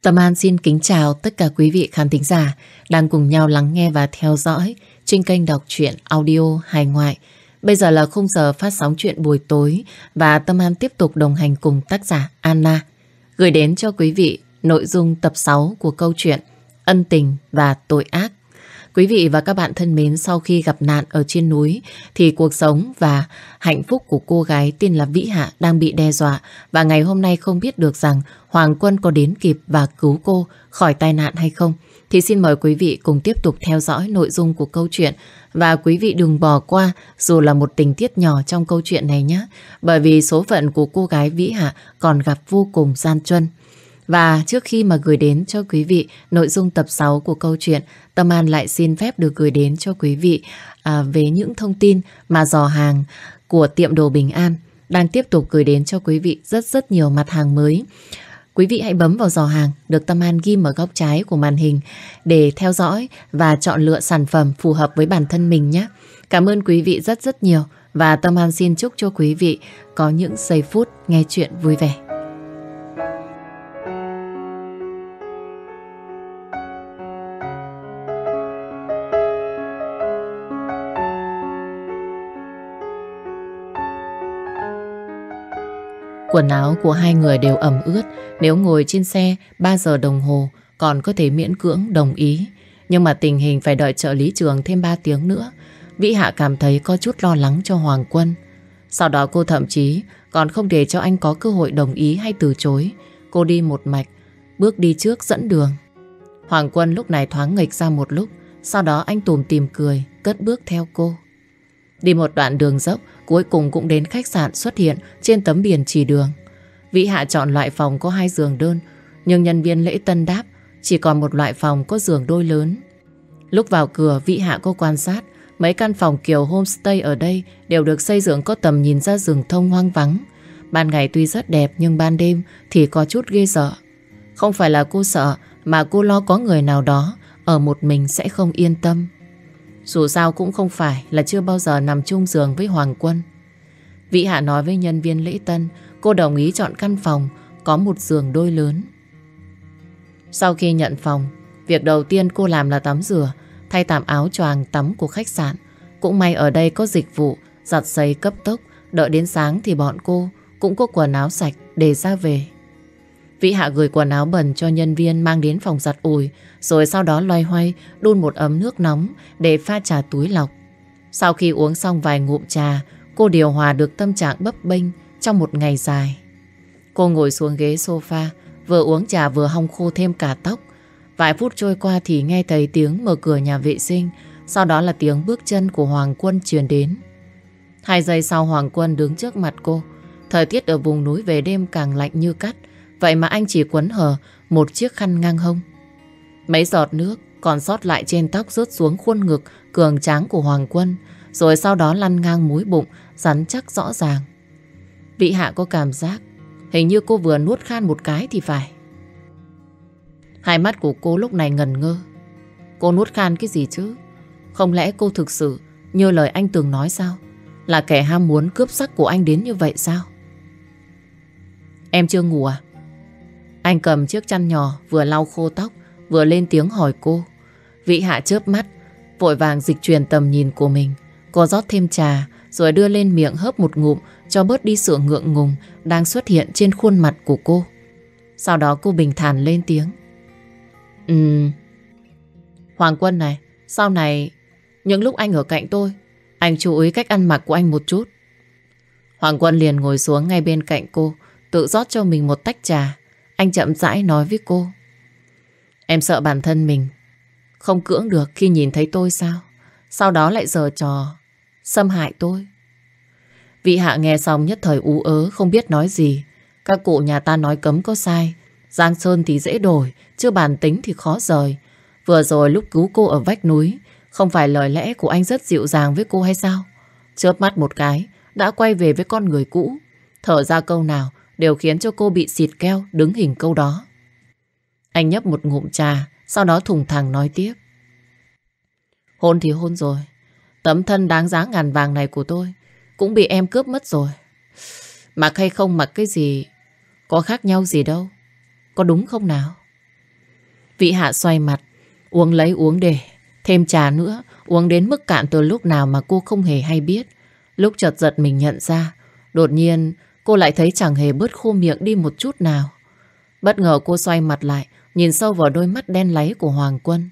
Tâm An xin kính chào tất cả quý vị khán thính giả đang cùng nhau lắng nghe và theo dõi trên kênh đọc truyện audio hài ngoại. Bây giờ là khung giờ phát sóng truyện buổi tối và Tâm An tiếp tục đồng hành cùng tác giả Anna gửi đến cho quý vị nội dung tập 6 của câu chuyện Ân tình và tội ác. Quý vị và các bạn thân mến, sau khi gặp nạn ở trên núi thì cuộc sống và hạnh phúc của cô gái tên là Vĩ Hạ đang bị đe dọa, và ngày hôm nay không biết được rằng Hoàng Quân có đến kịp và cứu cô khỏi tai nạn hay không. Thì xin mời quý vị cùng tiếp tục theo dõi nội dung của câu chuyện, và quý vị đừng bỏ qua dù là một tình tiết nhỏ trong câu chuyện này nhé, bởi vì số phận của cô gái Vĩ Hạ còn gặp vô cùng gian truân. Và trước khi mà gửi đến cho quý vị nội dung tập 6 của câu chuyện, Tâm An lại xin phép được gửi đến cho quý vị về những thông tin mà giỏ hàng của tiệm đồ Bình An đang tiếp tục gửi đến cho quý vị rất nhiều mặt hàng mới. Quý vị hãy bấm vào giỏ hàng được Tâm An ghim ở góc trái của màn hình để theo dõi và chọn lựa sản phẩm phù hợp với bản thân mình nhé. Cảm ơn quý vị rất nhiều, và Tâm An xin chúc cho quý vị có những giây phút nghe chuyện vui vẻ. Quần áo của hai người đều ẩm ướt. Nếu ngồi trên xe 3 giờ đồng hồ còn có thể miễn cưỡng đồng ý, nhưng mà tình hình phải đợi trợ lý Trường thêm 3 tiếng nữa, Vĩ Hạ cảm thấy có chút lo lắng cho Hoàng Quân. Sau đó cô thậm chí còn không để cho anh có cơ hội đồng ý hay từ chối. Cô đi một mạch, bước đi trước dẫn đường. Hoàng Quân lúc này thoáng nghịch ra một lúc, sau đó anh tủm tỉm cười, cất bước theo cô. Đi một đoạn đường dốc, cuối cùng cũng đến khách sạn xuất hiện trên tấm biển chỉ đường. Vĩ Hạ chọn loại phòng có 2 giường đơn, nhưng nhân viên lễ tân đáp chỉ còn một loại phòng có giường đôi lớn. Lúc vào cửa, Vĩ Hạ có quan sát mấy căn phòng kiểu homestay ở đây đều được xây dựng có tầm nhìn ra rừng thông hoang vắng. Ban ngày tuy rất đẹp nhưng ban đêm thì có chút ghê sợ. Không phải là cô sợ, mà cô lo có người nào đó ở một mình sẽ không yên tâm. Dù sao cũng không phải là chưa bao giờ nằm chung giường với Hoàng Quân. Vĩ Hạ nói với nhân viên lễ tân cô đồng ý chọn căn phòng có một giường đôi lớn. Sau khi nhận phòng, việc đầu tiên cô làm là tắm rửa, thay tạm áo choàng tắm của khách sạn. Cũng may ở đây có dịch vụ giặt giày cấp tốc, đợi đến sáng thì bọn cô cũng có quần áo sạch để ra về. Vĩ Hạ gửi quần áo bẩn cho nhân viên mang đến phòng giặt ủi, rồi sau đó loay hoay đun một ấm nước nóng để pha trà túi lọc. Sau khi uống xong vài ngụm trà, cô điều hòa được tâm trạng bấp bênh trong một ngày dài. Cô ngồi xuống ghế sofa, vừa uống trà vừa hong khô thêm cả tóc. Vài phút trôi qua thì nghe thấy tiếng mở cửa nhà vệ sinh, sau đó là tiếng bước chân của Hoàng Quân truyền đến. 2 giây sau Hoàng Quân đứng trước mặt cô. Thời tiết ở vùng núi về đêm càng lạnh như cắt, vậy mà anh chỉ quấn hở một chiếc khăn ngang hông. Mấy giọt nước còn sót lại trên tóc rớt xuống khuôn ngực cường tráng của Hoàng Quân, rồi sau đó lăn ngang múi bụng rắn chắc rõ ràng. Vĩ Hạ có cảm giác hình như cô vừa nuốt khan một cái thì phải. Hai mắt của cô lúc này ngần ngơ. Cô nuốt khan cái gì chứ? Không lẽ cô thực sự như lời anh từng nói sao? Là kẻ ham muốn cướp sắc của anh đến như vậy sao? Em chưa ngủ à? Anh cầm chiếc chăn nhỏ vừa lau khô tóc vừa lên tiếng hỏi cô. Vĩ Hạ chớp mắt, vội vàng dịch chuyển tầm nhìn của mình. Cô rót thêm trà rồi đưa lên miệng hớp một ngụm cho bớt đi sự ngượng ngùng đang xuất hiện trên khuôn mặt của cô. Sau đó cô bình thản lên tiếng. Hoàng Quân này, sau này những lúc anh ở cạnh tôi, anh chú ý cách ăn mặc của anh một chút. Hoàng Quân liền ngồi xuống ngay bên cạnh cô, tự rót cho mình một tách trà. Anh chậm rãi nói với cô. Em sợ bản thân mình không cưỡng được khi nhìn thấy tôi sao? Sau đó lại giở trò xâm hại tôi. Vĩ Hạ nghe xong nhất thời ú ớ không biết nói gì. Các cụ nhà ta nói cấm có sai, giang sơn thì dễ đổi, chứ bản tính thì khó rời. Vừa rồi lúc cứu cô ở vách núi, không phải lời lẽ của anh rất dịu dàng với cô hay sao? Chớp mắt một cái đã quay về với con người cũ. Thở ra câu nào đều khiến cho cô bị xịt keo đứng hình câu đó. Anh nhấp một ngụm trà, sau đó thùng thẳng nói tiếp. Hôn thì hôn rồi, tấm thân đáng giá ngàn vàng này của tôi cũng bị em cướp mất rồi. Mặc hay không mặc cái gì có khác nhau gì đâu, có đúng không nào? Vị Hạ xoay mặt, uống lấy uống để, thêm trà nữa, uống đến mức cạn từ lúc nào mà cô không hề hay biết. Lúc chợt giật mình nhận ra, đột nhiên cô lại thấy chẳng hề bớt khô miệng đi một chút nào. Bất ngờ cô xoay mặt lại, nhìn sâu vào đôi mắt đen láy của Hoàng Quân.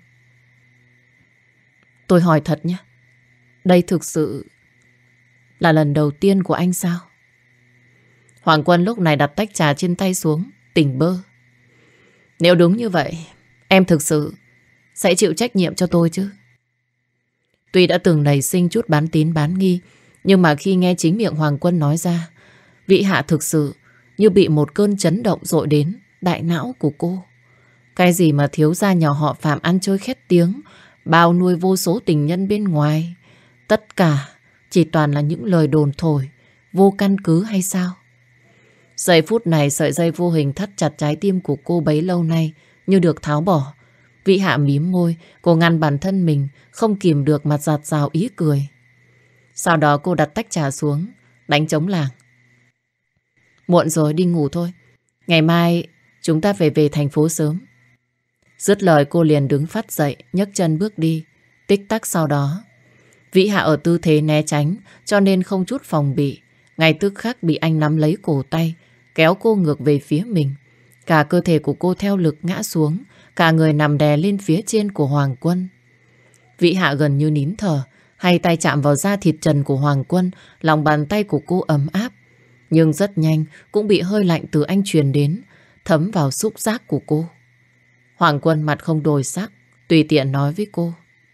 Tôi hỏi thật nhé, đây thực sự là lần đầu tiên của anh sao? Hoàng Quân lúc này đặt tách trà trên tay xuống, tỉnh bơ. Nếu đúng như vậy, em thực sự sẽ chịu trách nhiệm cho tôi chứ? Tuy đã từng nảy sinh chút bán tín bán nghi, nhưng mà khi nghe chính miệng Hoàng Quân nói ra, Vị Hạ thực sự như bị một cơn chấn động dội đến đại não của cô. Cái gì mà thiếu gia nhỏ họ Phạm ăn chơi khét tiếng, bao nuôi vô số tình nhân bên ngoài, tất cả chỉ toàn là những lời đồn thổi, vô căn cứ hay sao? Giây phút này sợi dây vô hình thắt chặt trái tim của cô bấy lâu nay như được tháo bỏ. Vị Hạ mím môi, cô ngăn bản thân mình không kìm được mặt giạt rào ý cười. Sau đó cô đặt tách trà xuống, đánh trống lảng. Muộn rồi, đi ngủ thôi. Ngày mai chúng ta phải về thành phố sớm. Dứt lời cô liền đứng phắt dậy, nhấc chân bước đi. Tích tắc sau đó, Vĩ Hạ ở tư thế né tránh, cho nên không chút phòng bị. Ngay tức khắc bị anh nắm lấy cổ tay, kéo cô ngược về phía mình. Cả cơ thể của cô theo lực ngã xuống, cả người nằm đè lên phía trên của Hoàng Quân. Vĩ Hạ gần như nín thở, hai tay chạm vào da thịt trần của Hoàng Quân, lòng bàn tay của cô ấm áp. Nhưng rất nhanh cũng bị hơi lạnh từ anh truyền đến, thấm vào xúc giác của cô. Hoàng Quân mặt không đổi sắc, tùy tiện nói với cô.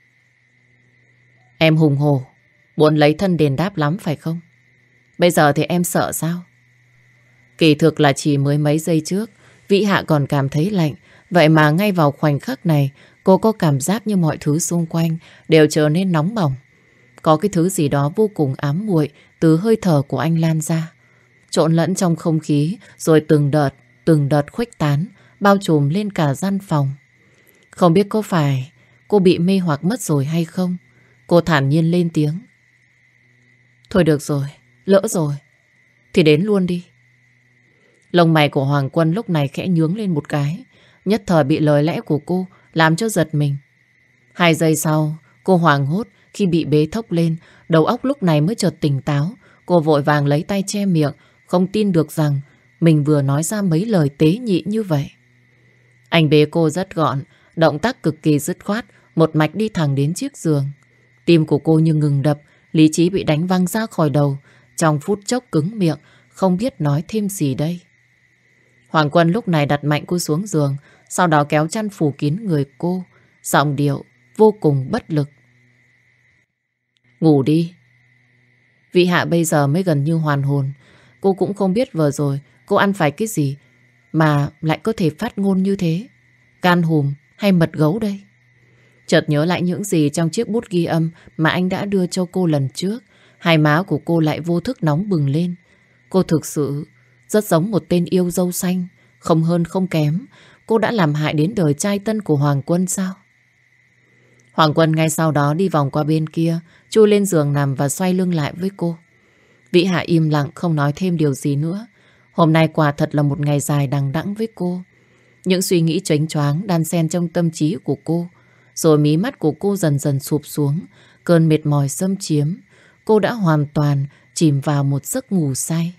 Em hùng hổ, muốn lấy thân đền đáp lắm phải không? Bây giờ thì em sợ sao? Kỳ thực là chỉ mới mấy giây trước, Vĩ Hạ còn cảm thấy lạnh. Vậy mà ngay vào khoảnh khắc này, cô có cảm giác như mọi thứ xung quanh đều trở nên nóng bỏng. Có cái thứ gì đó vô cùng ám muội từ hơi thở của anh lan ra, trộn lẫn trong không khí, rồi từng đợt khuếch tán, bao trùm lên cả gian phòng. Không biết có phải cô bị mê hoặc mất rồi hay không? Cô thản nhiên lên tiếng. Thôi được rồi, lỡ rồi thì đến luôn đi. Lông mày của Hoàng Quân lúc này khẽ nhướng lên một cái, nhất thời bị lời lẽ của cô làm cho giật mình. 2 giây sau, cô hoảng hốt khi bị bế thốc lên, đầu óc lúc này mới chợt tỉnh táo. Cô vội vàng lấy tay che miệng, không tin được rằng mình vừa nói ra mấy lời tế nhị như vậy. Anh bế cô rất gọn, động tác cực kỳ dứt khoát, một mạch đi thẳng đến chiếc giường. Tim của cô như ngừng đập, lý trí bị đánh văng ra khỏi đầu, trong phút chốc cứng miệng, không biết nói thêm gì đây. Hoàng Quân lúc này đặt mạnh cô xuống giường, sau đó kéo chăn phủ kín người cô, giọng điệu vô cùng bất lực. Ngủ đi. Vị Hạ bây giờ mới gần như hoàn hồn. Cô cũng không biết vừa rồi cô ăn phải cái gì mà lại có thể phát ngôn như thế. Gan hùm hay mật gấu đây? Chợt nhớ lại những gì trong chiếc bút ghi âm mà anh đã đưa cho cô lần trước. Hai má của cô lại vô thức nóng bừng lên. Cô thực sự rất giống một tên yêu dâu xanh, không hơn không kém. Cô đã làm hại đến đời trai tân của Hoàng Quân sao? Hoàng Quân ngay sau đó đi vòng qua bên kia, chui lên giường nằm và xoay lưng lại với cô. Vĩ Hạ im lặng không nói thêm điều gì nữa. Hôm nay quả thật là một ngày dài đằng đẵng với cô. Những suy nghĩ chớnh choáng đan xen trong tâm trí của cô. Rồi mí mắt của cô dần dần sụp xuống, cơn mệt mỏi xâm chiếm. Cô đã hoàn toàn chìm vào một giấc ngủ say.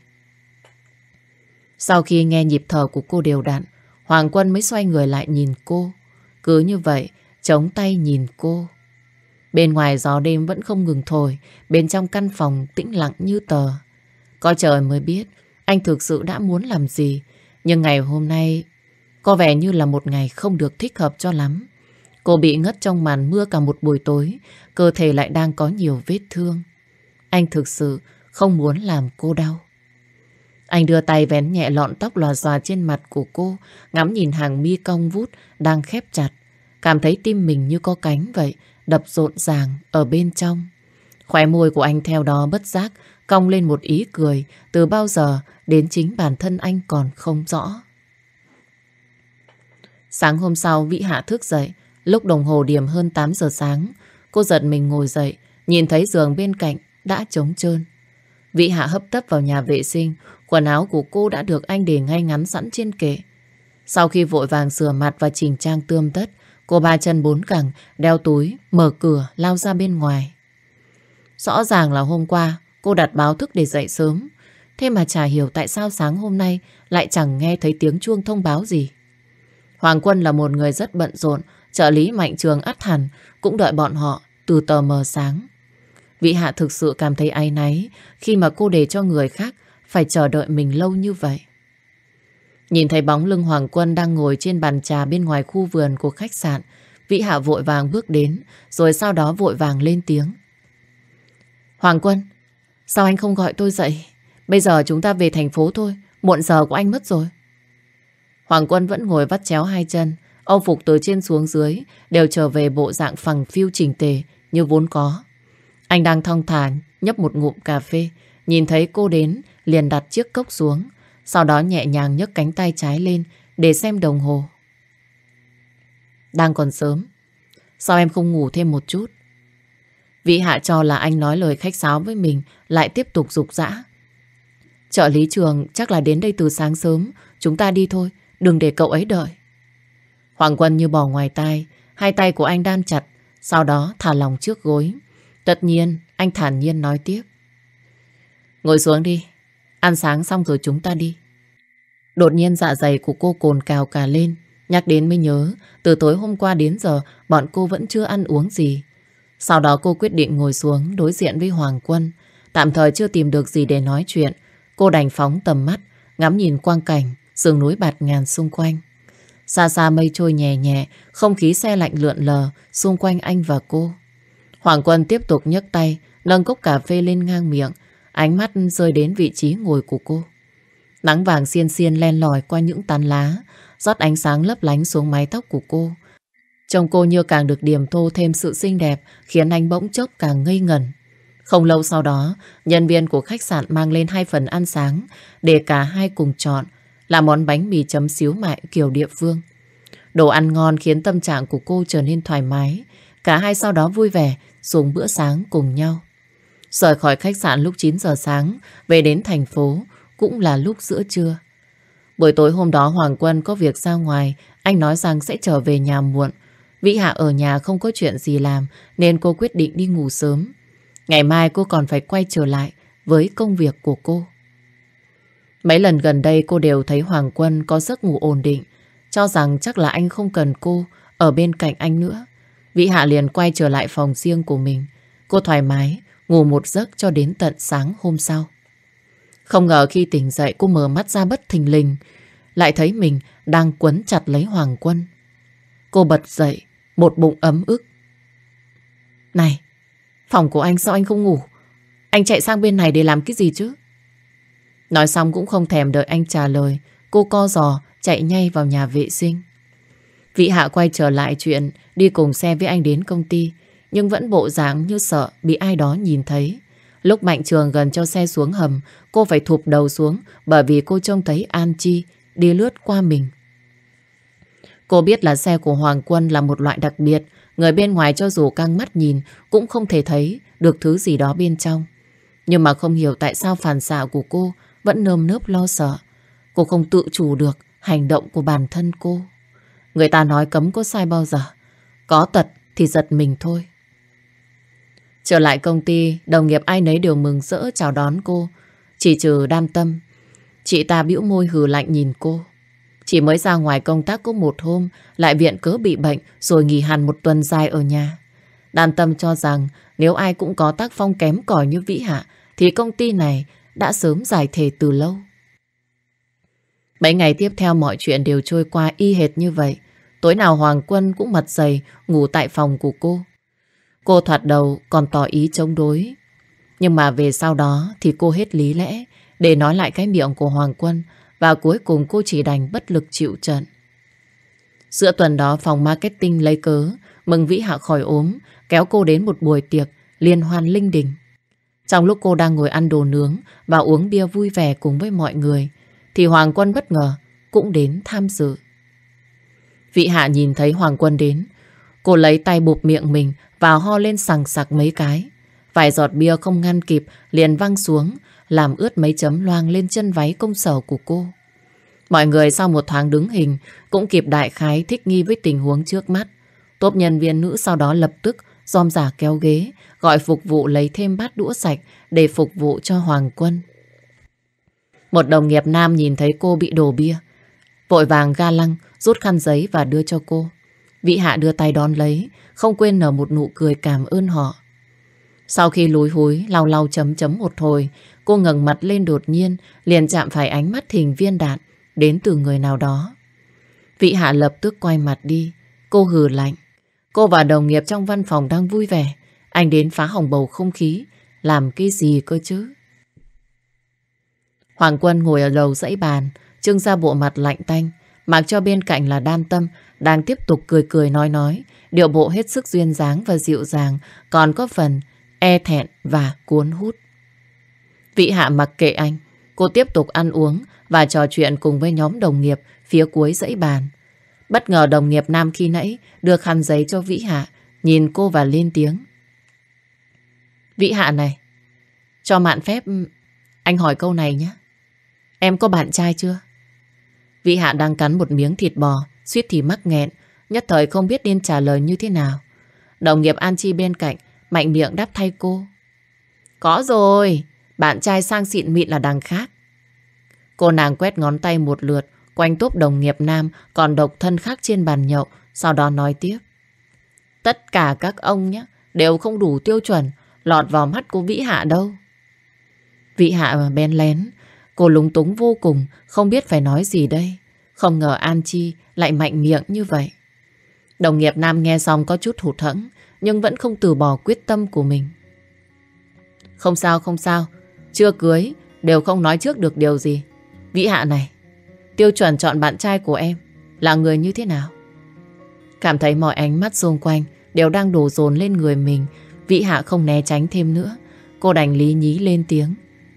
Sau khi nghe nhịp thở của cô đều đặn, Hoàng Quân mới xoay người lại nhìn cô. Cứ như vậy, chống tay nhìn cô. Bên ngoài gió đêm vẫn không ngừng thổi, bên trong căn phòng tĩnh lặng như tờ. Có trời mới biết anh thực sự đã muốn làm gì. Nhưng ngày hôm nay có vẻ như là một ngày không được thích hợp cho lắm. Cô bị ngất trong màn mưa cả một buổi tối, cơ thể lại đang có nhiều vết thương. Anh thực sự không muốn làm cô đau. Anh đưa tay vén nhẹ lọn tóc lòa xòa trên mặt của cô, ngắm nhìn hàng mi cong vút đang khép chặt. Cảm thấy tim mình như có cánh vậy, đập rộn ràng ở bên trong. Khóe môi của anh theo đó bất giác cong lên một ý cười, từ bao giờ đến chính bản thân anh còn không rõ. Sáng hôm sau, Vĩ Hạ thức dậy, lúc đồng hồ điểm hơn 8 giờ sáng. Cô giật mình ngồi dậy, nhìn thấy giường bên cạnh đã trống trơn. Vĩ Hạ hấp tấp vào nhà vệ sinh, quần áo của cô đã được anh để ngay ngắn sẵn trên kệ. Sau khi vội vàng rửa mặt và chỉnh trang tươm tất, cô ba chân bốn cẳng, đeo túi, mở cửa, lao ra bên ngoài. Rõ ràng là hôm qua cô đặt báo thức để dậy sớm. Thế mà chả hiểu tại sao sáng hôm nay lại chẳng nghe thấy tiếng chuông thông báo gì. Hoàng Quân là một người rất bận rộn, trợ lý Mạnh Trường ắt hẳn cũng đợi bọn họ từ tờ mờ sáng. Vị Hạ thực sự cảm thấy áy náy khi mà cô để cho người khác phải chờ đợi mình lâu như vậy. Nhìn thấy bóng lưng Hoàng Quân đang ngồi trên bàn trà bên ngoài khu vườn của khách sạn, Vị Hạ vội vàng bước đến, rồi sau đó vội vàng lên tiếng. Hoàng Quân, sao anh không gọi tôi dậy? Bây giờ chúng ta về thành phố thôi, muộn giờ của anh mất rồi. Hoàng Quân vẫn ngồi vắt chéo hai chân, âu phục từ trên xuống dưới đều trở về bộ dạng phẳng phiu chỉnh tề như vốn có. Anh đang thong thả nhấp một ngụm cà phê, nhìn thấy cô đến liền đặt chiếc cốc xuống, sau đó nhẹ nhàng nhấc cánh tay trái lên để xem đồng hồ. Đang còn sớm, sao em không ngủ thêm một chút? Vị Hạ cho là anh nói lời khách sáo với mình, lại tiếp tục giục giã. Trợ lý Trường chắc là đến đây từ sáng sớm, chúng ta đi thôi, đừng để cậu ấy đợi. Hoàng Quân như bỏ ngoài tai, hai tay của anh đan chặt, sau đó thả lỏng trước gối. Tất nhiên, anh thản nhiên nói tiếp. Ngồi xuống đi, ăn sáng xong rồi chúng ta đi. Đột nhiên dạ dày của cô cồn cào cả lên, nhắc đến mới nhớ, từ tối hôm qua đến giờ bọn cô vẫn chưa ăn uống gì. Sau đó cô quyết định ngồi xuống đối diện với Hoàng Quân. Tạm thời chưa tìm được gì để nói chuyện, cô đành phóng tầm mắt, ngắm nhìn quang cảnh, sườn núi bạt ngàn xung quanh. Xa xa mây trôi nhẹ nhẹ, không khí se lạnh lượn lờ xung quanh anh và cô. Hoàng Quân tiếp tục nhấc tay, nâng cốc cà phê lên ngang miệng, ánh mắt rơi đến vị trí ngồi của cô. Nắng vàng xiên xiên len lỏi qua những tán lá, rót ánh sáng lấp lánh xuống mái tóc của cô. Trông cô như càng được điểm tô thêm sự xinh đẹp, khiến anh bỗng chốc càng ngây ngẩn. Không lâu sau đó, nhân viên của khách sạn mang lên 2 phần ăn sáng để cả hai cùng chọn, là món bánh mì chấm xíu mại kiểu địa phương. Đồ ăn ngon khiến tâm trạng của cô trở nên thoải mái. Cả hai sau đó vui vẻ dùng bữa sáng cùng nhau. Rời khỏi khách sạn lúc 9 giờ sáng, về đến thành phố cũng là lúc giữa trưa. Buổi tối hôm đó Hoàng Quân có việc ra ngoài, anh nói rằng sẽ trở về nhà muộn. Vĩ Hạ ở nhà không có chuyện gì làm nên cô quyết định đi ngủ sớm. Ngày mai cô còn phải quay trở lại với công việc của cô. Mấy lần gần đây cô đều thấy Hoàng Quân có giấc ngủ ổn định, cho rằng chắc là anh không cần cô ở bên cạnh anh nữa. Vĩ Hạ liền quay trở lại phòng riêng của mình. Cô thoải mái ngủ một giấc cho đến tận sáng hôm sau. Không ngờ khi tỉnh dậy cô mở mắt ra bất thình lình, lại thấy mình đang quấn chặt lấy Hoàng Quân. Cô bật dậy, một bụng ấm ức. Này, phòng của anh sao anh không ngủ? Anh chạy sang bên này để làm cái gì chứ? Nói xong cũng không thèm đợi anh trả lời, cô co giò chạy ngay vào nhà vệ sinh. Vĩ Hạ quay trở lại chuyện đi cùng xe với anh đến công ty, nhưng vẫn bộ dáng như sợ bị ai đó nhìn thấy. Lúc Mạnh Trường gần cho xe xuống hầm, cô phải thụp đầu xuống bởi vì cô trông thấy An Chi đi lướt qua mình. Cô biết là xe của Hoàng Quân là một loại đặc biệt, người bên ngoài cho dù căng mắt nhìn cũng không thể thấy được thứ gì đó bên trong. Nhưng mà không hiểu tại sao phản xạ của cô vẫn nơm nớp lo sợ. Cô không tự chủ được hành động của bản thân cô. Người ta nói cấm có sai bao giờ, có tật thì giật mình thôi. Trở lại công ty, đồng nghiệp ai nấy đều mừng rỡ chào đón cô, chỉ trừ Đam Tâm. Chị ta bĩu môi hừ lạnh nhìn cô. Chỉ mới ra ngoài công tác có một hôm, lại viện cớ bị bệnh rồi nghỉ hẳn một tuần dài ở nhà. Đam Tâm cho rằng nếu ai cũng có tác phong kém cỏi như Vĩ Hạ thì công ty này đã sớm giải thể từ lâu. Mấy ngày tiếp theo mọi chuyện đều trôi qua y hệt như vậy. Tối nào Hoàng Quân cũng mặt dày ngủ tại phòng của cô. Cô thoạt đầu còn tỏ ý chống đối, nhưng mà về sau đó thì cô hết lý lẽ để nói lại cái miệng của Hoàng Quân, và cuối cùng cô chỉ đành bất lực chịu trận. Giữa tuần đó phòng marketing lấy cớ mừng Vĩ Hạ khỏi ốm, kéo cô đến một buổi tiệc liên hoan linh đình. Trong lúc cô đang ngồi ăn đồ nướng và uống bia vui vẻ cùng với mọi người thì Hoàng Quân bất ngờ cũng đến tham dự. Vĩ Hạ nhìn thấy Hoàng Quân đến, cô lấy tay bụp miệng mình và ho lên sằng sặc mấy cái. Vài giọt bia không ngăn kịp liền văng xuống, làm ướt mấy chấm loang lên chân váy công sở của cô. Mọi người sau một thoáng đứng hình cũng kịp đại khái thích nghi với tình huống trước mắt. Tốp nhân viên nữ sau đó lập tức rôm rả kéo ghế, gọi phục vụ lấy thêm bát đũa sạch để phục vụ cho Hoàng Quân. Một đồng nghiệp nam nhìn thấy cô bị đổ bia, vội vàng ga lăng, rút khăn giấy và đưa cho cô. Vĩ Hạ đưa tay đón lấy, không quên nở một nụ cười cảm ơn họ. Sau khi lúi húi, lau lau chấm chấm một hồi, cô ngẩng mặt lên đột nhiên, liền chạm phải ánh mắt hình viên đạn đến từ người nào đó. Vĩ Hạ lập tức quay mặt đi, cô hừ lạnh. Cô và đồng nghiệp trong văn phòng đang vui vẻ, anh đến phá hỏng bầu không khí, làm cái gì cơ chứ? Hoàng Quân ngồi ở đầu dãy bàn, trưng ra bộ mặt lạnh tanh, mặc cho bên cạnh là Đan Tâm đang tiếp tục cười cười nói, điệu bộ hết sức duyên dáng và dịu dàng, còn có phần e thẹn và cuốn hút. Vĩ Hạ mặc kệ anh, cô tiếp tục ăn uống và trò chuyện cùng với nhóm đồng nghiệp phía cuối dãy bàn. Bất ngờ đồng nghiệp nam khi nãy đưa khăn giấy cho Vĩ Hạ, nhìn cô và lên tiếng. Vĩ Hạ này, cho mạn phép anh hỏi câu này nhé. Em có bạn trai chưa? Vĩ Hạ đang cắn một miếng thịt bò, suýt thì mắc nghẹn, nhất thời không biết nên trả lời như thế nào. Đồng nghiệp An Chi bên cạnh mạnh miệng đáp thay cô. Có rồi, bạn trai sang xịn mịn là đằng khác. Cô nàng quét ngón tay một lượt quanh tốp đồng nghiệp nam còn độc thân khác trên bàn nhậu, sau đó nói tiếp. Tất cả các ông nhé đều không đủ tiêu chuẩn lọt vào mắt của Vĩ Hạ đâu. Vĩ Hạ bén lén, cô lúng túng vô cùng, không biết phải nói gì đây. Không ngờ An Chi lại mạnh miệng như vậy. Đồng nghiệp nam nghe xong có chút hụt hẫng, nhưng vẫn không từ bỏ quyết tâm của mình. Không sao, không sao, chưa cưới đều không nói trước được điều gì. Vĩ Hạ này, tiêu chuẩn chọn bạn trai của em là người như thế nào? Cảm thấy mọi ánh mắt xung quanh đều đang đổ dồn lên người mình, Vĩ Hạ không né tránh thêm nữa. Cô đành lý nhí lên tiếng.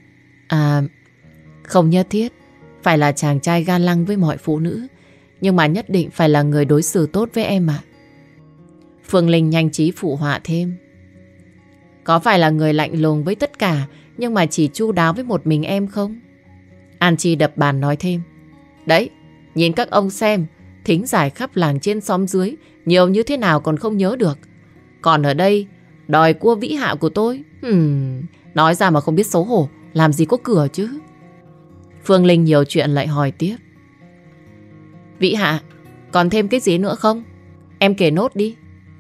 Không nhất thiết phải là chàng trai ga lăng với mọi phụ nữ, nhưng mà nhất định phải là người đối xử tốt với em ạ. Phương Linh nhanh trí phụ họa thêm. Có phải là người lạnh lùng với tất cả, nhưng mà chỉ chu đáo với một mình em không? An Chi đập bàn nói thêm. Đấy, nhìn các ông xem, thính giải khắp làng trên xóm dưới, nhiều như thế nào còn không nhớ được. Còn ở đây, đòi cua Vĩ Hạ của tôi. Nói ra mà không biết xấu hổ, làm gì có cửa chứ. Phương Linh nhiều chuyện lại hỏi tiếp. Vĩ Hạ, còn thêm cái gì nữa không? Em kể nốt đi.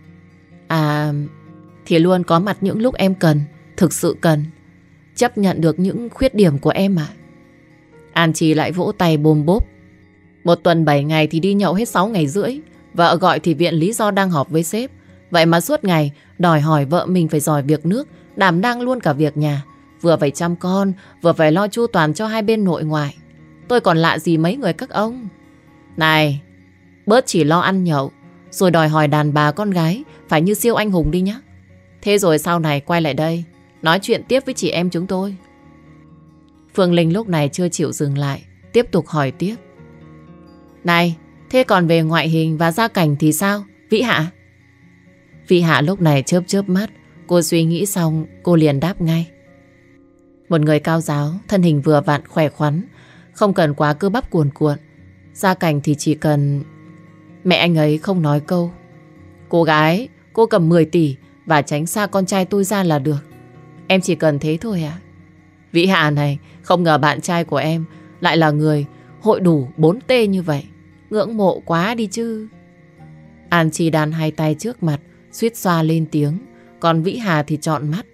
Thì luôn có mặt những lúc em cần, thực sự cần. Chấp nhận được những khuyết điểm của em ạ. An Chi lại vỗ tay bôm bốp. Một tuần 7 ngày thì đi nhậu hết 6 ngày rưỡi. Vợ gọi thì viện lý do đang họp với sếp. Vậy mà suốt ngày đòi hỏi vợ mình phải giỏi việc nước, đảm đang luôn cả việc nhà. Vừa phải chăm con, vừa phải lo chu toàn cho hai bên nội ngoại. Tôi còn lạ gì mấy người các ông. Này, bớt chỉ lo ăn nhậu, rồi đòi hỏi đàn bà con gái phải như siêu anh hùng đi nhá. Thế rồi sau này quay lại đây nói chuyện tiếp với chị em chúng tôi. Phương Linh lúc này chưa chịu dừng lại, tiếp tục hỏi tiếp. Này, thế còn về ngoại hình và gia cảnh thì sao, Vĩ Hạ? Vĩ Hạ lúc này chớp chớp mắt, cô suy nghĩ xong, cô liền đáp ngay. Một người cao giáo, thân hình vừa vặn khỏe khoắn, không cần quá cơ bắp cuồn cuộn. Gia cảnh thì chỉ cần mẹ anh ấy không nói câu cô gái, cô cầm 10 tỷ và tránh xa con trai tôi ra là được. Em chỉ cần thế thôi à? Vĩ Hạ này, không ngờ bạn trai của em lại là người hội đủ 4T như vậy. Ngưỡng mộ quá đi chứ. An Chi đan hai tay trước mặt, suýt xoa lên tiếng. Còn Vĩ Hà thì trọn mắt.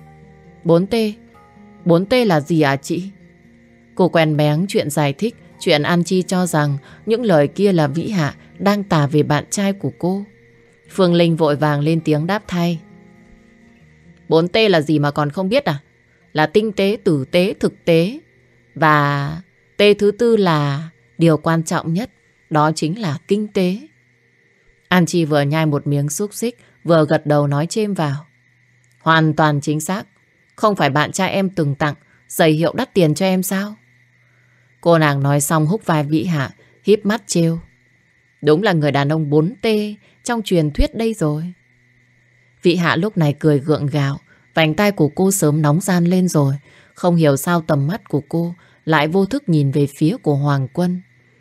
4T? 4T là gì à chị? Cô quen bén chuyện giải thích chuyện An Chi cho rằng những lời kia là Vĩ Hạ đang tả về bạn trai của cô. Phương Linh vội vàng lên tiếng đáp thay. 4T là gì mà còn không biết à? Là tinh tế, tử tế, thực tế. Và T thứ tư là điều quan trọng nhất, đó chính là kinh tế. An Chi vừa nhai một miếng xúc xích, vừa gật đầu nói chêm vào. Hoàn toàn chính xác. Không phải bạn trai em từng tặng giày hiệu đắt tiền cho em sao? Cô nàng nói xong húc vai Vĩ Hạ, híp mắt trêu. Đúng là người đàn ông 4T trong truyền thuyết đây rồi. Vĩ Hạ lúc này cười gượng gạo, vành tai của cô sớm nóng ran lên rồi. Không hiểu sao tầm mắt của cô lại vô thức nhìn về phía của Hoàng Quân.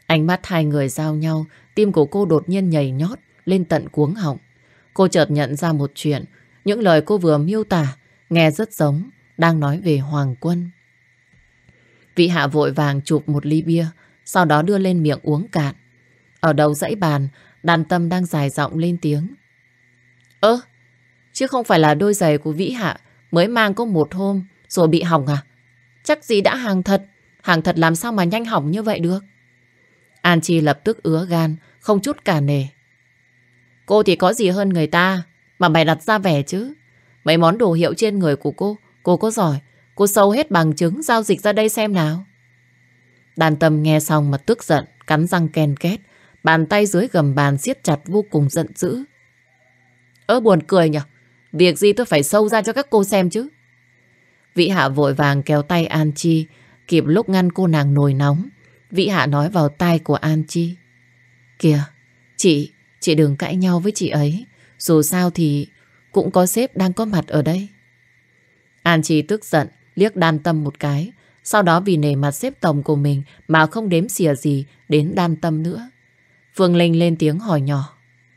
Ánh mắt hai người giao nhau, tim của cô đột nhiên nhảy nhót lên tận cuống họng. Cô chợt nhận ra một chuyện, những lời cô vừa miêu tả nghe rất giống đang nói về Hoàng Quân. Vị Hạ vội vàng chụp một ly bia, sau đó đưa lên miệng uống cạn. Ở đầu dãy bàn, Đàn Tâm đang dài giọng lên tiếng. Ơ, chứ không phải là đôi giày của Vĩ Hạ mới mang có một hôm rồi bị hỏng à? Chắc gì đã hàng thật làm sao mà nhanh hỏng như vậy được? An Chi lập tức ứa gan, không chút cả nể. Cô thì có gì hơn người ta mà bày đặt ra vẻ chứ. Mấy món đồ hiệu trên người của cô có giỏi, cô sâu hết bằng chứng giao dịch ra đây xem nào. Đàn Tâm nghe xong mà tức giận, cắn răng ken két, bàn tay dưới gầm bàn siết chặt vô cùng giận dữ. Buồn cười nhỉ, việc gì tôi phải sâu ra cho các cô xem chứ. Vĩ Hạ vội vàng kéo tay An Chi, kịp lúc ngăn cô nàng nổi nóng. Vĩ Hạ nói vào tai của An Chi. Kìa, chị đừng cãi nhau với chị ấy. Dù sao thì cũng có sếp đang có mặt ở đây. An Chi tức giận, liếc Đan Tâm một cái. Sau đó vì nể mặt sếp tổng của mình mà không đếm xỉa gì đến Đan Tâm nữa. Phương Linh lên tiếng hỏi nhỏ.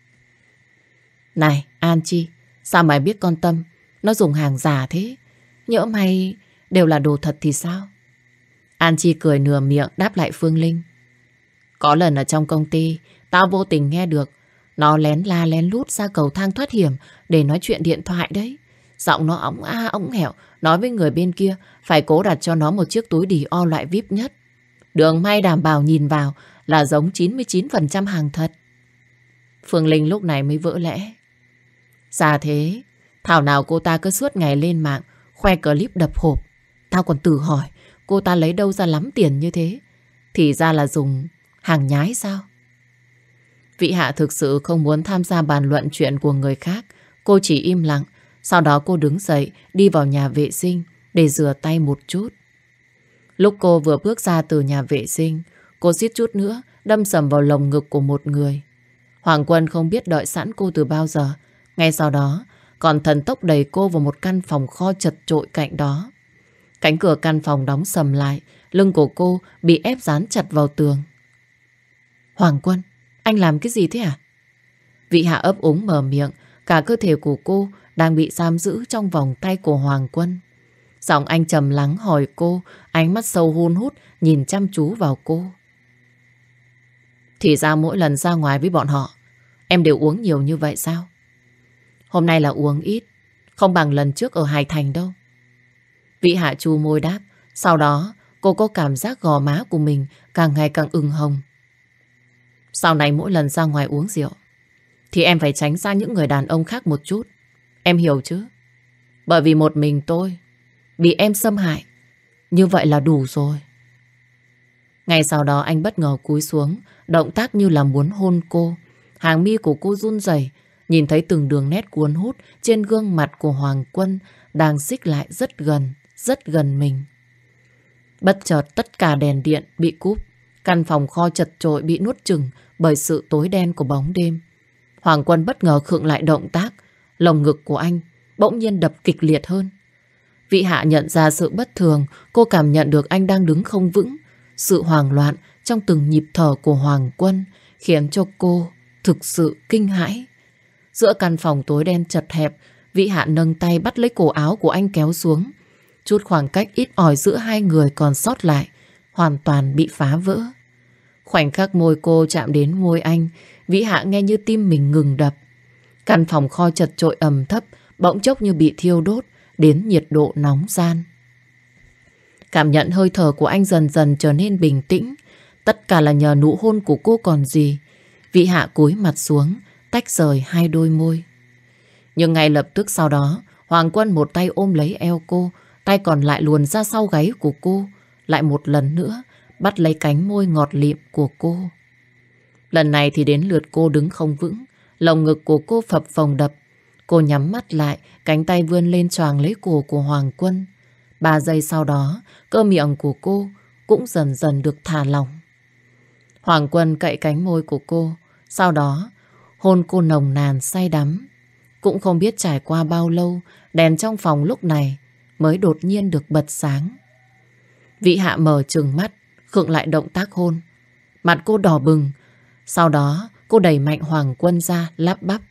Này An Chi, sao mày biết con Tâm nó dùng hàng giả thế? Nhỡ may đều là đồ thật thì sao? An Chi cười nửa miệng đáp lại Phương Linh. Có lần ở trong công ty, tao vô tình nghe được nó lén la lén lút ra cầu thang thoát hiểm để nói chuyện điện thoại đấy. Giọng nó óng a óng hẹo, nói với người bên kia phải cố đặt cho nó một chiếc túi Dior loại VIP nhất. Đường may đảm bảo nhìn vào là giống 99% hàng thật. Phương Linh lúc này mới vỡ lẽ. Dạ thế, thảo nào cô ta cứ suốt ngày lên mạng khoe clip đập hộp. Tao còn tự hỏi cô ta lấy đâu ra lắm tiền như thế. Thì ra là dùng hàng nhái sao? Vĩ Hạ thực sự không muốn tham gia bàn luận chuyện của người khác. Cô chỉ im lặng. Sau đó cô đứng dậy đi vào nhà vệ sinh để rửa tay một chút. Lúc cô vừa bước ra từ nhà vệ sinh, cô suýt chút nữa đâm sầm vào lồng ngực của một người. Hoàng Quân không biết đợi sẵn cô từ bao giờ. Ngay sau đó còn thần tốc đẩy cô vào một căn phòng kho chật chội cạnh đó. Cánh cửa căn phòng đóng sầm lại, lưng của cô bị ép dán chặt vào tường. Hoàng Quân, anh làm cái gì thế à? Vĩ Hạ ấp úng mở miệng, cả cơ thể của cô đang bị giam giữ trong vòng tay của Hoàng Quân. Giọng anh trầm lắng hỏi cô, ánh mắt sâu hun hút nhìn chăm chú vào cô. Thì ra mỗi lần ra ngoài với bọn họ, em đều uống nhiều như vậy sao? Hôm nay là uống ít, không bằng lần trước ở Hải Thành đâu. Vĩ Hạ chu môi đáp. Sau đó cô có cảm giác gò má của mình càng ngày càng ửng hồng. Sau này mỗi lần ra ngoài uống rượu thì em phải tránh xa những người đàn ông khác một chút. Em hiểu chứ? Bởi vì một mình tôi bị em xâm hại, như vậy là đủ rồi. Ngay sau đó anh bất ngờ cúi xuống, động tác như là muốn hôn cô. Hàng mi của cô run rẩy, nhìn thấy từng đường nét cuốn hút trên gương mặt của Hoàng Quân đang xích lại rất gần mình. Bất chợt tất cả đèn điện bị cúp. Căn phòng kho chật chội bị nuốt chửng bởi sự tối đen của bóng đêm. Hoàng Quân bất ngờ khựng lại động tác. Lồng ngực của anh bỗng nhiên đập kịch liệt hơn. Vĩ Hạ nhận ra sự bất thường. Cô cảm nhận được anh đang đứng không vững. Sự hoảng loạn trong từng nhịp thở của Hoàng Quân khiến cho cô thực sự kinh hãi. Giữa căn phòng tối đen chật hẹp, Vĩ Hạ nâng tay bắt lấy cổ áo của anh kéo xuống. Chút khoảng cách ít ỏi giữa hai người còn sót lại hoàn toàn bị phá vỡ. Khoảnh khắc môi cô chạm đến môi anh, Vĩ Hạ nghe như tim mình ngừng đập. Căn phòng kho chật chội ẩm thấp bỗng chốc như bị thiêu đốt đến nhiệt độ nóng gian. Cảm nhận hơi thở của anh dần dần trở nên bình tĩnh. Tất cả là nhờ nụ hôn của cô còn gì. Vĩ Hạ cúi mặt xuống, tách rời hai đôi môi. Nhưng ngay lập tức sau đó, Hoàng Quân một tay ôm lấy eo cô, tay còn lại luồn ra sau gáy của cô, lại một lần nữa bắt lấy cánh môi ngọt lịm của cô. Lần này thì đến lượt cô đứng không vững, lồng ngực của cô phập phồng đập. Cô nhắm mắt lại, cánh tay vươn lên choàng lấy cổ của Hoàng Quân. 3 giây sau đó, cơ miệng của cô cũng dần dần được thả lỏng. Hoàng Quân cậy cánh môi của cô, sau đó hôn cô nồng nàn say đắm. Cũng không biết trải qua bao lâu, đèn trong phòng lúc này mới đột nhiên được bật sáng. Vĩ Hạ mở trừng mắt, khựng lại động tác hôn. Mặt cô đỏ bừng. Sau đó cô đẩy mạnh Hoàng Quân ra lắp bắp.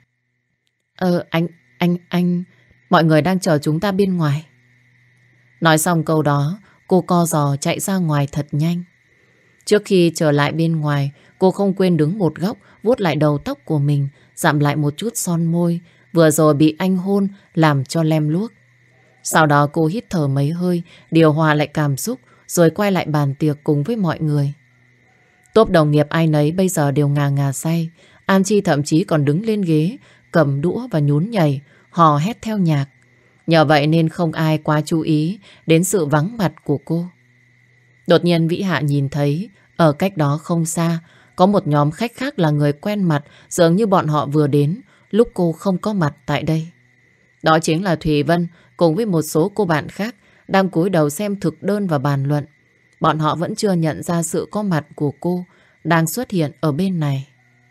Anh, mọi người đang chờ chúng ta bên ngoài. Nói xong câu đó, cô co giò chạy ra ngoài thật nhanh. Trước khi trở lại bên ngoài, cô không quên đứng một góc, vuốt lại đầu tóc của mình, dặm lại một chút son môi, vừa rồi bị anh hôn làm cho lem luốc. Sau đó cô hít thở mấy hơi, điều hòa lại cảm xúc, rồi quay lại bàn tiệc cùng với mọi người. Tốp đồng nghiệp ai nấy bây giờ đều ngà ngà say. An Chi thậm chí còn đứng lên ghế, cầm đũa và nhún nhảy, hò hét theo nhạc. Nhờ vậy nên không ai quá chú ý đến sự vắng mặt của cô. Đột nhiên Vĩ Hạ nhìn thấy ở cách đó không xa có một nhóm khách khác là người quen mặt, dường như bọn họ vừa đến lúc cô không có mặt tại đây. Đó chính là Thùy Vân cùng với một số cô bạn khác đang cúi đầu xem thực đơn và bàn luận. Bọn họ vẫn chưa nhận ra sự có mặt của cô đang xuất hiện ở bên này.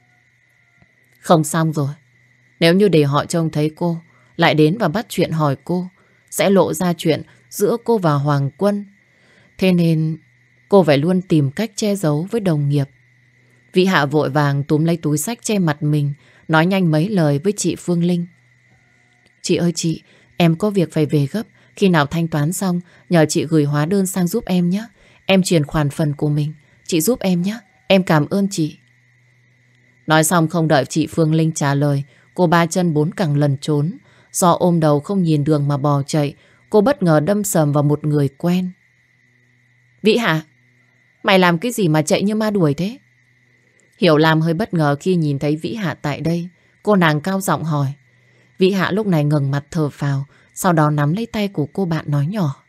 Không xong rồi. Nếu như để họ trông thấy cô lại đến và bắt chuyện hỏi cô, sẽ lộ ra chuyện giữa cô và Hoàng Quân. Thế nên cô phải luôn tìm cách che giấu với đồng nghiệp. Vĩ Hạ vội vàng túm lấy túi xách che mặt mình, nói nhanh mấy lời với chị Phương Linh. Chị ơi chị, em có việc phải về gấp. Khi nào thanh toán xong, nhờ chị gửi hóa đơn sang giúp em nhé. Em chuyển khoản phần của mình, chị giúp em nhé. Em cảm ơn chị. Nói xong không đợi chị Phương Linh trả lời, cô ba chân bốn cẳng lẩn trốn. Do ôm đầu không nhìn đường mà bò chạy, cô bất ngờ đâm sầm vào một người quen. Vĩ Hạ, mày làm cái gì mà chạy như ma đuổi thế? Hiểu Lam hơi bất ngờ khi nhìn thấy Vĩ Hạ tại đây. Cô nàng cao giọng hỏi. Vĩ Hạ lúc này ngẩng mặt thở phào, sau đó nắm lấy tay của cô bạn nói nhỏ.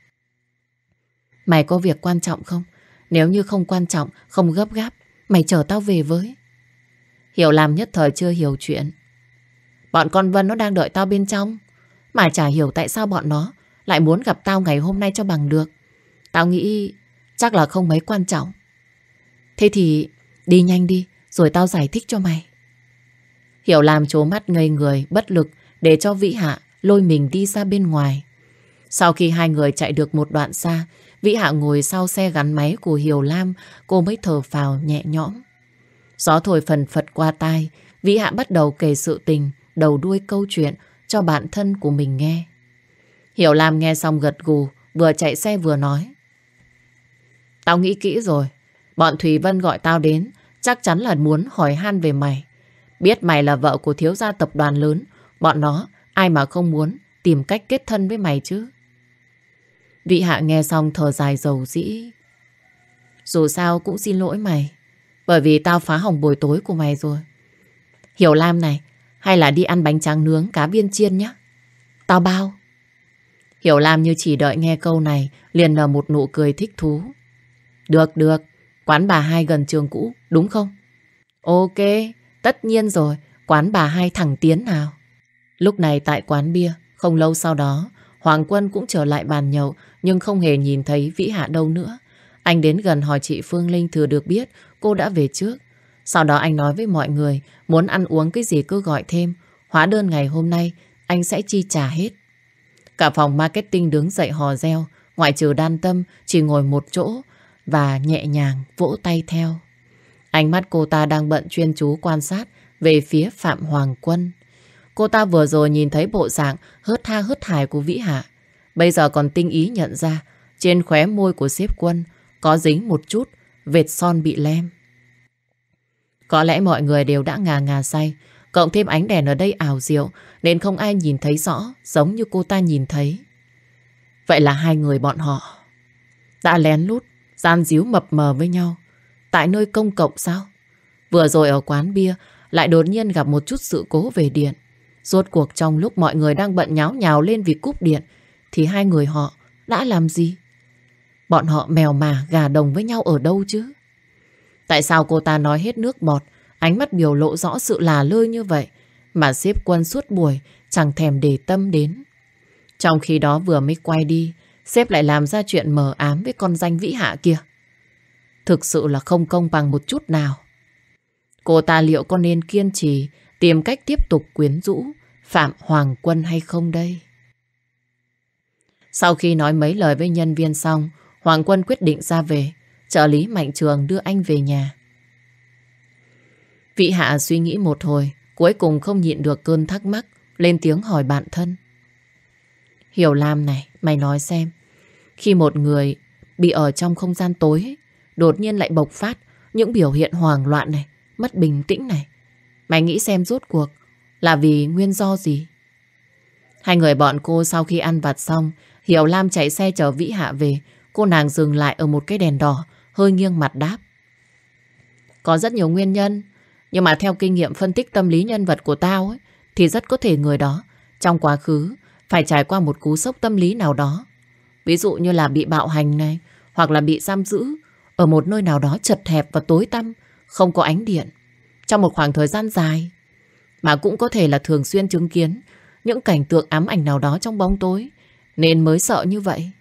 Mày có việc quan trọng không? Nếu như không quan trọng, không gấp gáp, mày chở tao về với. Hiểu Lam nhất thời chưa hiểu chuyện. Bọn con Vân nó đang đợi tao bên trong, mà chả hiểu tại sao bọn nó lại muốn gặp tao ngày hôm nay cho bằng được. Tao nghĩ chắc là không mấy quan trọng. Thế thì đi nhanh đi, rồi tao giải thích cho mày. Hiểu Lam trố mắt ngây người, bất lực để cho Vĩ Hạ lôi mình đi ra bên ngoài. Sau khi hai người chạy được một đoạn xa, Vĩ Hạ ngồi sau xe gắn máy của Hiểu Lam, cô mới thở phào nhẹ nhõm. Gió thổi phần phật qua tai, Vĩ Hạ bắt đầu kể sự tình, đầu đuôi câu chuyện cho bạn thân của mình nghe. Hiểu Lam nghe xong gật gù, vừa chạy xe vừa nói. Tao nghĩ kỹ rồi, bọn Thùy Vân gọi tao đến, chắc chắn là muốn hỏi han về mày. Biết mày là vợ của thiếu gia tập đoàn lớn, bọn nó ai mà không muốn tìm cách kết thân với mày chứ. Vĩ Hạ nghe xong thở dài dầu dĩ. Dù sao cũng xin lỗi mày, bởi vì tao phá hỏng buổi tối của mày rồi. Hiểu Lam này, hay là đi ăn bánh tráng nướng cá viên chiên nhé. Tao bao. Hiểu Lam như chỉ đợi nghe câu này, liền nở một nụ cười thích thú. Được, được, quán bà Hai gần trường cũ, đúng không? Ok, tất nhiên rồi, quán bà Hai thẳng Tiến nào. Lúc này tại quán bia, không lâu sau đó, Hoàng Quân cũng trở lại bàn nhậu, nhưng không hề nhìn thấy Vĩ Hạ đâu nữa. Anh đến gần hỏi chị Phương Linh thừa được biết cô đã về trước. Sau đó anh nói với mọi người, muốn ăn uống cái gì cứ gọi thêm. Hóa đơn ngày hôm nay, anh sẽ chi trả hết. Cả phòng marketing đứng dậy hò reo, ngoại trừ Đan Tâm chỉ ngồi một chỗ và nhẹ nhàng vỗ tay theo. Ánh mắt cô ta đang bận chuyên chú quan sát về phía Phạm Hoàng Quân. Cô ta vừa rồi nhìn thấy bộ dạng hớt ha hớt hải của Vĩ Hạ. Bây giờ còn tinh ý nhận ra trên khóe môi của sếp Quân có dính một chút vệt son bị lem. Có lẽ mọi người đều đã ngà ngà say, cộng thêm ánh đèn ở đây ảo diệu nên không ai nhìn thấy rõ giống như cô ta nhìn thấy. Vậy là hai người bọn họ đã lén lút gian díu mập mờ với nhau tại nơi công cộng sao? Vừa rồi ở quán bia lại đột nhiên gặp một chút sự cố về điện. Rốt cuộc trong lúc mọi người đang bận nháo nhào lên vì cúp điện thì hai người họ đã làm gì? Bọn họ mèo mà gà đồng với nhau ở đâu chứ? Tại sao cô ta nói hết nước bọt, ánh mắt biểu lộ rõ sự là lơi như vậy mà sếp Quân suốt buổi chẳng thèm để tâm đến? Trong khi đó vừa mới quay đi, sếp lại làm ra chuyện mờ ám với con danh Vĩ Hạ kia. Thực sự là không công bằng một chút nào. Cô ta liệu có nên kiên trì tìm cách tiếp tục quyến rũ Phạm Hoàng Quân hay không đây? Sau khi nói mấy lời với nhân viên xong, Hoàng Quân quyết định ra về. Trợ lý Mạnh Trường đưa anh về nhà. Vị Hạ suy nghĩ một hồi, cuối cùng không nhịn được cơn thắc mắc, lên tiếng hỏi bạn thân. Hiểu Lam này, mày nói xem, khi một người bị ở trong không gian tối ấy, đột nhiên lại bộc phát những biểu hiện hoảng loạn này, mất bình tĩnh này, mày nghĩ xem rốt cuộc là vì nguyên do gì? Hai người bọn cô sau khi ăn vặt xong, Hiểu Lam chạy xe chở Vĩ Hạ về. Cô nàng dừng lại ở một cái đèn đỏ, hơi nghiêng mặt đáp. Có rất nhiều nguyên nhân, nhưng mà theo kinh nghiệm phân tích tâm lý nhân vật của tao ấy, thì rất có thể người đó trong quá khứ phải trải qua một cú sốc tâm lý nào đó. Ví dụ như là bị bạo hành này, hoặc là bị giam giữ ở một nơi nào đó chật hẹp và tối tăm, không có ánh điện trong một khoảng thời gian dài. Mà cũng có thể là thường xuyên chứng kiến những cảnh tượng ám ảnh nào đó trong bóng tối, nên mới sợ như vậy.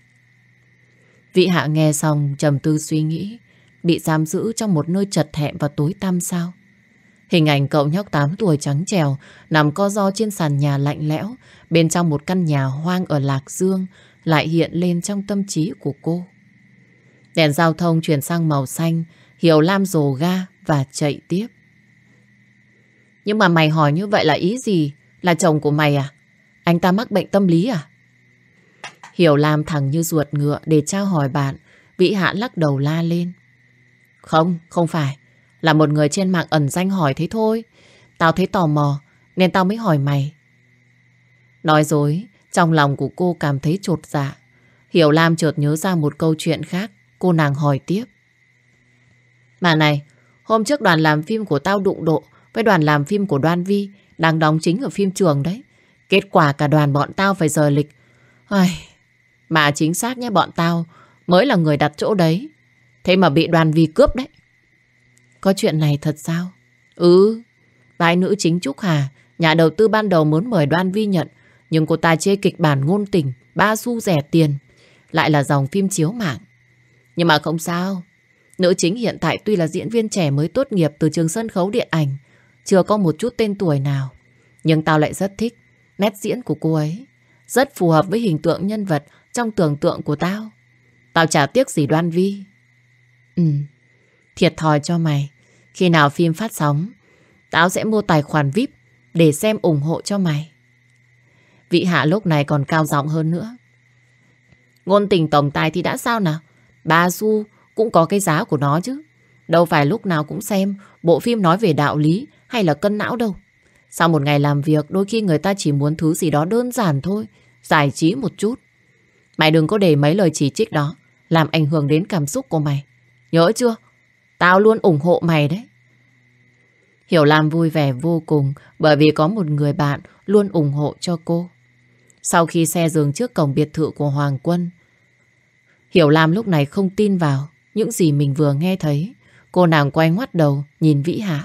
Vị Hạ nghe xong trầm tư suy nghĩ. Bị giam giữ trong một nơi chật hẹp và tối tăm sao? Hình ảnh cậu nhóc 8 tuổi trắng trẻo nằm co ro trên sàn nhà lạnh lẽo bên trong một căn nhà hoang ở Lạc Dương lại hiện lên trong tâm trí của cô. Đèn giao thông chuyển sang màu xanh. Hiểu Lam rồ ga và chạy tiếp. Nhưng mà mày hỏi như vậy là ý gì? Là chồng của mày à? Anh ta mắc bệnh tâm lý à? Hiểu Lam thẳng như ruột ngựa để trao hỏi bạn. Vĩ Hạ lắc đầu la lên. Không, không phải. Là một người trên mạng ẩn danh hỏi thế thôi. Tao thấy tò mò nên tao mới hỏi mày. Nói dối, trong lòng của cô cảm thấy chột dạ. Hiểu Lam chợt nhớ ra một câu chuyện khác. Cô nàng hỏi tiếp. Mà này, hôm trước đoàn làm phim của tao đụng độ với đoàn làm phim của Đoan Vi đang đóng chính ở phim trường đấy. Kết quả cả đoàn bọn tao phải rời lịch. Mà chính xác nhé, bọn tao mới là người đặt chỗ đấy. Thế mà bị Đoan Vi cướp đấy. Có chuyện này thật sao? Vai nữ chính Trúc Hà, nhà đầu tư ban đầu muốn mời Đoan Vi nhận, nhưng cô ta chê kịch bản ngôn tình, 3 xu rẻ tiền, lại là dòng phim chiếu mạng. Nhưng mà không sao. Nữ chính hiện tại tuy là diễn viên trẻ mới tốt nghiệp từ trường sân khấu điện ảnh, chưa có một chút tên tuổi nào, nhưng tao lại rất thích nét diễn của cô ấy. Rất phù hợp với hình tượng nhân vật trong tưởng tượng của tao. Tao chả tiếc gì Đoan Vi. Thiệt thòi cho mày. Khi nào phim phát sóng, tao sẽ mua tài khoản VIP để xem ủng hộ cho mày. Vị Hạ lúc này còn cao giọng hơn nữa. Ngôn tình tổng tài thì đã sao nào? 3 xu cũng có cái giá của nó chứ. Đâu phải lúc nào cũng xem bộ phim nói về đạo lý hay là cân não đâu. Sau một ngày làm việc, đôi khi người ta chỉ muốn thứ gì đó đơn giản thôi, giải trí một chút. Mày đừng có để mấy lời chỉ trích đó làm ảnh hưởng đến cảm xúc của mày. Nhớ chưa? Tao luôn ủng hộ mày đấy. Hiểu Lam vui vẻ vô cùng bởi vì có một người bạn luôn ủng hộ cho cô. Sau khi xe dừng trước cổng biệt thự của Hoàng Quân, Hiểu Lam lúc này không tin vào những gì mình vừa nghe thấy. Cô nàng quay ngoắt đầu nhìn Vĩ Hạ.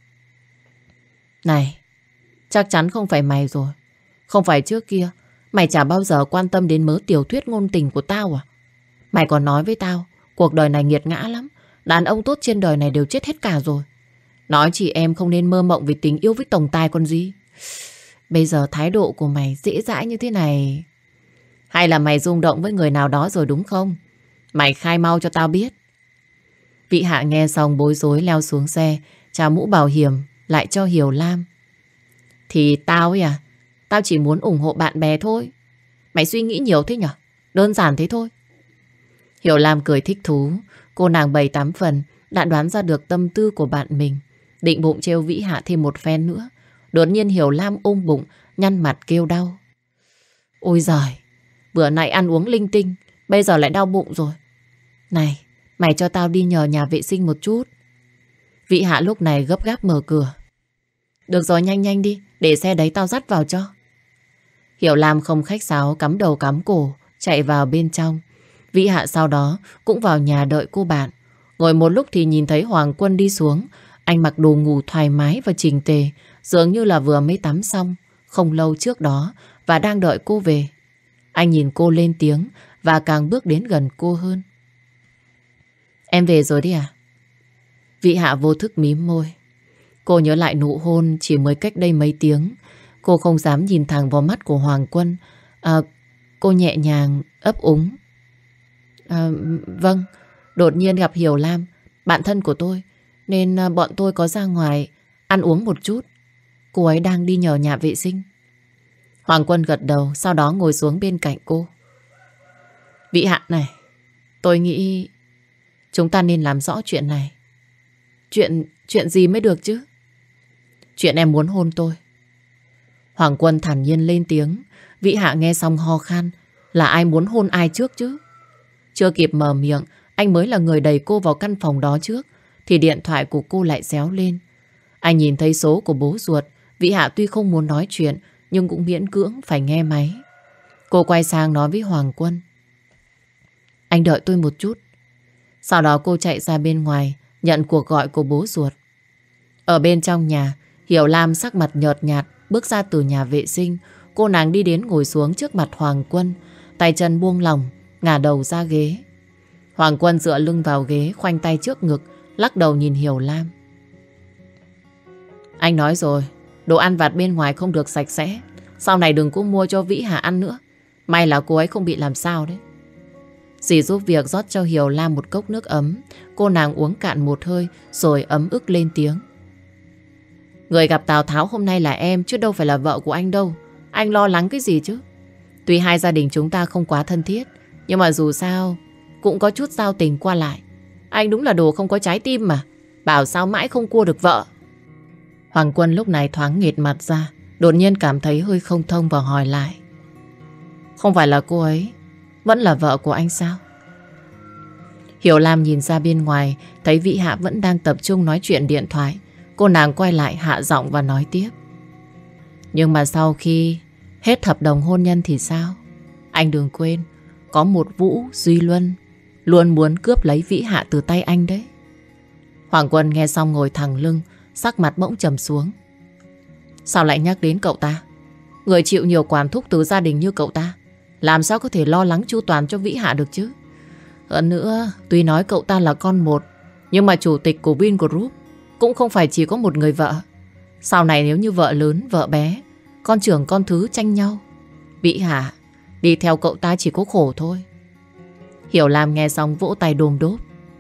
Này, chắc chắn không phải mày rồi. Không phải trước kia mày chả bao giờ quan tâm đến mớ tiểu thuyết ngôn tình của tao à? Mày còn nói với tao cuộc đời này nghiệt ngã lắm, đàn ông tốt trên đời này đều chết hết cả rồi. Nói chị em không nên mơ mộng về tình yêu với tổng tài còn gì. Bây giờ thái độ của mày dễ dãi như thế này, hay là mày rung động với người nào đó rồi đúng không? Mày khai mau cho tao biết. Vị Hạ nghe xong bối rối leo xuống xe, trao mũ bảo hiểm lại cho Hiểu Lam. Thì tao ấy à, tao chỉ muốn ủng hộ bạn bè thôi. Mày suy nghĩ nhiều thế nhở? Đơn giản thế thôi. Hiểu Lam cười thích thú. Cô nàng 7-8 phần đã đoán ra được tâm tư của bạn mình. Định bụng trêu Vĩ Hạ thêm một phen nữa. Đột nhiên Hiểu Lam ôm bụng, nhăn mặt kêu đau. Ôi giời, bữa nay ăn uống linh tinh, bây giờ lại đau bụng rồi. Này, mày cho tao đi nhờ nhà vệ sinh một chút. Vĩ Hạ lúc này gấp gáp mở cửa. Được rồi, nhanh nhanh đi, để xe đấy tao dắt vào cho. Hiểu Lam không khách sáo, cắm đầu cắm cổ chạy vào bên trong. Vĩ Hạ sau đó cũng vào nhà đợi cô bạn. Ngồi một lúc thì nhìn thấy Hoàng Quân đi xuống. Anh mặc đồ ngủ thoải mái và chỉnh tề, dường như là vừa mới tắm xong không lâu trước đó và đang đợi cô về. Anh nhìn cô lên tiếng và càng bước đến gần cô hơn. Em về rồi đi à? Vĩ Hạ vô thức mím môi. Cô nhớ lại nụ hôn chỉ mới cách đây mấy tiếng. Cô không dám nhìn thẳng vào mắt của Hoàng Quân. Cô nhẹ nhàng ấp úng. Vâng, đột nhiên gặp Hiểu Lam, bạn thân của tôi, nên bọn tôi có ra ngoài ăn uống một chút. Cô ấy đang đi nhờ nhà vệ sinh. Hoàng Quân gật đầu, sau đó ngồi xuống bên cạnh cô. Vĩ Hạ này, tôi nghĩ chúng ta nên làm rõ chuyện này. Chuyện gì mới được chứ? Chuyện em muốn hôn tôi. Hoàng Quân thản nhiên lên tiếng. Vĩ Hạ nghe xong ho khan. Là ai muốn hôn ai trước chứ? Chưa kịp mở miệng, anh mới là người đẩy cô vào căn phòng đó trước, thì điện thoại của cô lại réo lên. Anh nhìn thấy số của bố ruột. Vĩ Hạ tuy không muốn nói chuyện, nhưng cũng miễn cưỡng phải nghe máy. Cô quay sang nói với Hoàng Quân. Anh đợi tôi một chút. Sau đó cô chạy ra bên ngoài, nhận cuộc gọi của bố ruột. Ở bên trong nhà, Hiểu Lam sắc mặt nhợt nhạt bước ra từ nhà vệ sinh. Cô nàng đi đến ngồi xuống trước mặt Hoàng Quân, tay chân buông lỏng, ngả đầu ra ghế. Hoàng Quân dựa lưng vào ghế, khoanh tay trước ngực, lắc đầu nhìn Hiểu Lam. Anh nói rồi, đồ ăn vặt bên ngoài không được sạch sẽ. Sau này đừng có mua cho Vĩ Hạ ăn nữa. May là cô ấy không bị làm sao đấy. Dì giúp việc rót cho Hiểu Lam một cốc nước ấm. Cô nàng uống cạn một hơi rồi ấm ức lên tiếng. Người gặp Tào Tháo hôm nay là em, chứ đâu phải là vợ của anh đâu. Anh lo lắng cái gì chứ? Tuy hai gia đình chúng ta không quá thân thiết, nhưng mà dù sao cũng có chút giao tình qua lại. Anh đúng là đồ không có trái tim mà. Bảo sao mãi không cua được vợ. Hoàng Quân lúc này thoáng nghệt mặt ra, đột nhiên cảm thấy hơi không thông và hỏi lại. Không phải là cô ấy vẫn là vợ của anh sao? Hiểu Lam nhìn ra bên ngoài, thấy Vĩ Hạ vẫn đang tập trung nói chuyện điện thoại. Cô nàng quay lại hạ giọng và nói tiếp. Nhưng mà sau khi hết hợp đồng hôn nhân thì sao? Anh đừng quên, có một Vũ Duy Luân luôn muốn cướp lấy Vĩ Hạ từ tay anh đấy. Hoàng Quân nghe xong ngồi thẳng lưng, sắc mặt bỗng trầm xuống. Sao lại nhắc đến cậu ta? Người chịu nhiều quản thúc từ gia đình như cậu ta, làm sao có thể lo lắng chu toàn cho Vĩ Hạ được chứ? Hơn nữa, tuy nói cậu ta là con một, nhưng mà chủ tịch của Vingroup cũng không phải chỉ có một người vợ. Sau này nếu như vợ lớn, vợ bé, con trưởng con thứ tranh nhau, Vĩ Hạ đi theo cậu ta chỉ có khổ thôi. Hiểu Lam nghe xong vỗ tay đôm đốp.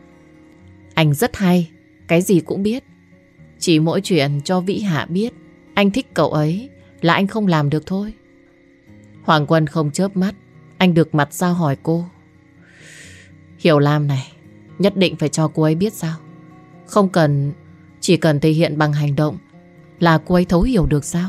Anh rất hay, cái gì cũng biết. Chỉ mỗi chuyện cho Vĩ Hạ biết anh thích cậu ấy là anh không làm được thôi. Hoàng Quân không chớp mắt, anh đực mặt ra hỏi cô. Hiểu Lam này, nhất định phải cho cô ấy biết sao? Không cần, chỉ cần thể hiện bằng hành động là cô ấy thấu hiểu được sao?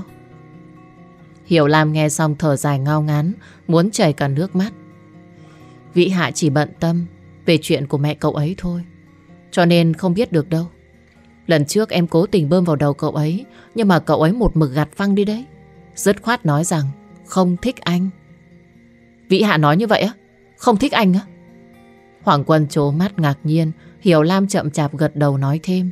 Hiểu Lam nghe xong thở dài ngao ngán, muốn chảy cả nước mắt. Vĩ Hạ chỉ bận tâm về chuyện của mẹ cậu ấy thôi, cho nên không biết được đâu. Lần trước em cố tình bơm vào đầu cậu ấy, nhưng mà cậu ấy một mực gạt phăng đi đấy. Dứt khoát nói rằng không thích anh. Vĩ Hạ nói như vậy á? Không thích anh á? Hoàng Quân trố mắt ngạc nhiên. Hiểu Lam chậm chạp gật đầu nói thêm.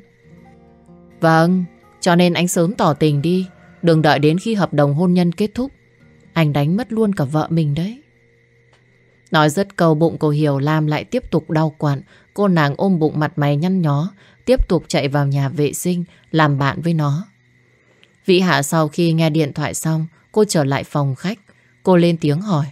Vâng, cho nên anh sớm tỏ tình đi, đừng đợi đến khi hợp đồng hôn nhân kết thúc. Anh đánh mất luôn cả vợ mình đấy. Nói dứt câu, bụng của Hiểu Lam lại tiếp tục đau quặn. Cô nàng ôm bụng mặt mày nhăn nhó, tiếp tục chạy vào nhà vệ sinh làm bạn với nó. Vĩ Hạ sau khi nghe điện thoại xong, cô trở lại phòng khách. Cô lên tiếng hỏi.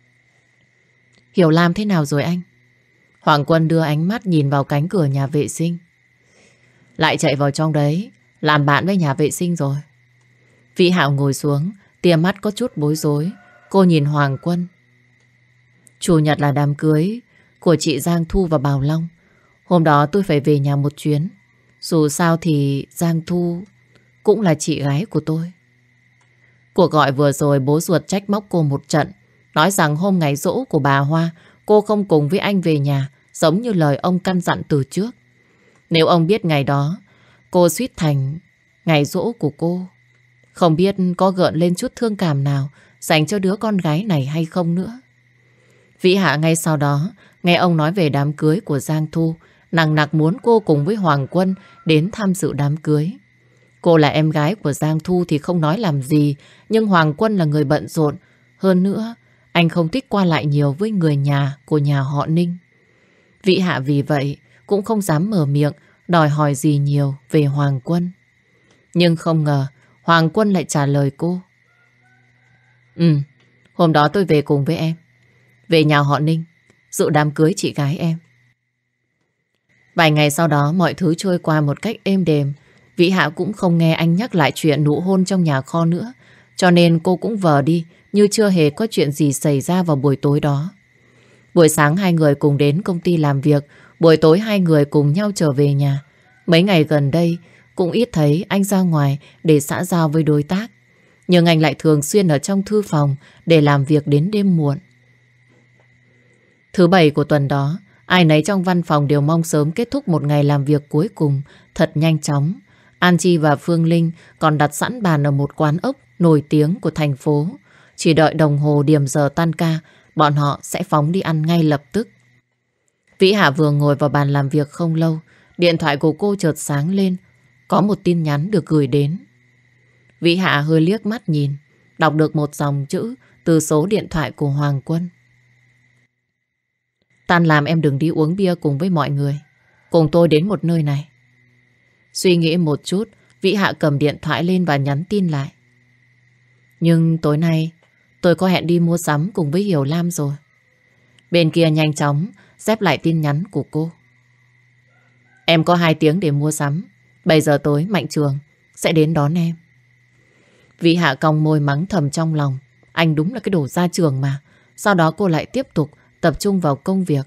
Hiểu Lam thế nào rồi anh? Hoàng Quân đưa ánh mắt nhìn vào cánh cửa nhà vệ sinh. Lại chạy vào trong đấy làm bạn với nhà vệ sinh rồi. Vĩ Hạ ngồi xuống, tia mắt có chút bối rối. Cô nhìn Hoàng Quân. Chủ nhật là đám cưới của chị Giang Thu và Bảo Long. Hôm đó tôi phải về nhà một chuyến. Dù sao thì Giang Thu cũng là chị gái của tôi. Cuộc gọi vừa rồi bố ruột trách móc cô một trận, nói rằng hôm ngày giỗ của bà Hoa cô không cùng với anh về nhà, giống như lời ông căn dặn từ trước. Nếu ông biết ngày đó cô suýt thành ngày giỗ của cô, không biết có gợn lên chút thương cảm nào dành cho đứa con gái này hay không nữa. Vĩ Hạ ngay sau đó nghe ông nói về đám cưới của Giang Thu, nằng nặc muốn cô cùng với Hoàng Quân đến tham dự đám cưới. Cô là em gái của Giang Thu thì không nói làm gì, nhưng Hoàng Quân là người bận rộn. Hơn nữa, anh không thích qua lại nhiều với người nhà của nhà họ Ninh. Vĩ Hạ vì vậy cũng không dám mở miệng đòi hỏi gì nhiều về Hoàng Quân. Nhưng không ngờ Hoàng Quân lại trả lời cô. Hôm đó tôi về cùng với em, về nhà họ Ninh dự đám cưới chị gái em. Vài ngày sau đó mọi thứ trôi qua một cách êm đềm. Vĩ Hạ cũng không nghe anh nhắc lại chuyện nụ hôn trong nhà kho nữa, cho nên cô cũng vờ đi như chưa hề có chuyện gì xảy ra vào buổi tối đó. Buổi sáng hai người cùng đến công ty làm việc, buổi tối hai người cùng nhau trở về nhà. Mấy ngày gần đây cũng ít thấy anh ra ngoài để xã giao với đối tác. Nhưng anh lại thường xuyên ở trong thư phòng để làm việc đến đêm muộn. Thứ bảy của tuần đó, ai nấy trong văn phòng đều mong sớm kết thúc một ngày làm việc cuối cùng thật nhanh chóng. An Chi và Phương Linh còn đặt sẵn bàn ở một quán ốc nổi tiếng của thành phố. Chỉ đợi đồng hồ điểm giờ tan ca, bọn họ sẽ phóng đi ăn ngay lập tức. Vĩ Hạ vừa ngồi vào bàn làm việc không lâu, điện thoại của cô chợt sáng lên. Có một tin nhắn được gửi đến. Vĩ Hạ hơi liếc mắt nhìn, đọc được một dòng chữ từ số điện thoại của Hoàng Quân. Tan làm em đừng đi uống bia cùng với mọi người. Cùng tôi đến một nơi này. Suy nghĩ một chút, Vĩ Hạ cầm điện thoại lên và nhắn tin lại. Nhưng tối nay tôi có hẹn đi mua sắm cùng với Hiểu Lam rồi. Bên kia nhanh chóng xếp lại tin nhắn của cô. Em có 2 tiếng để mua sắm. 7 giờ tối Mạnh Trường sẽ đến đón em. Vĩ Hạ cong môi mắng thầm trong lòng. Anh đúng là cái đồ ra trường mà. Sau đó cô lại tiếp tục tập trung vào công việc.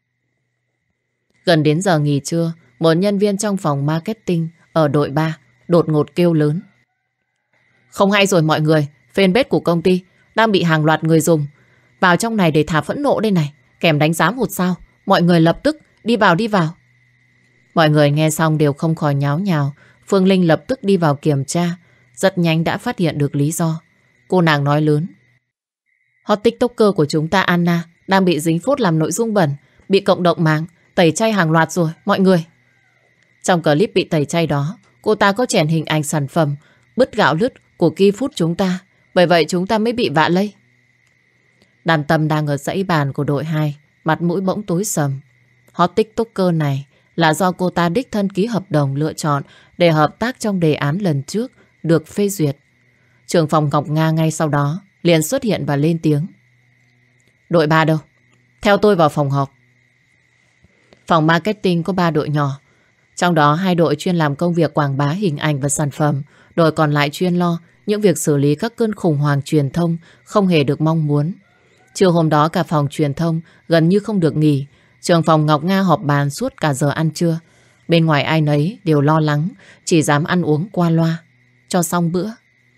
Gần đến giờ nghỉ trưa, một nhân viên trong phòng marketing ở đội 3 đột ngột kêu lớn. Không hay rồi mọi người, fanpage của công ty đang bị hàng loạt người dùng vào trong này để thả phẫn nộ đây này, kèm đánh giá 1 sao. Mọi người lập tức đi vào đi vào. Mọi người nghe xong đều không khỏi nháo nhào. Phương Linh lập tức đi vào kiểm tra, rất nhanh đã phát hiện được lý do. Cô nàng nói lớn. Hot TikToker của chúng ta Anna đang bị dính phốt làm nội dung bẩn, bị cộng đồng mạng tẩy chay hàng loạt rồi mọi người. Trong clip bị tẩy chay đó, cô ta có chèn hình ảnh sản phẩm bứt gạo lứt của KeyFood chúng ta. Bởi vậy chúng ta mới bị vạ lây. Đàn Tâm đang ở dãy bàn của đội 2, mặt mũi bỗng tối sầm. Hot TikToker này là do cô ta đích thân ký hợp đồng lựa chọn để hợp tác trong đề án lần trước được phê duyệt. Trưởng phòng Ngọc Nga ngay sau đó liền xuất hiện và lên tiếng. Đội 3 đâu? Theo tôi vào phòng họp. Phòng marketing có 3 đội nhỏ. Trong đó 2 đội chuyên làm công việc quảng bá hình ảnh và sản phẩm. Đội còn lại chuyên lo những việc xử lý các cơn khủng hoảng truyền thông không hề được mong muốn. Trưa hôm đó cả phòng truyền thông gần như không được nghỉ. Trưởng phòng Ngọc Nga họp bàn suốt cả giờ ăn trưa. Bên ngoài ai nấy đều lo lắng, chỉ dám ăn uống qua loa cho xong bữa.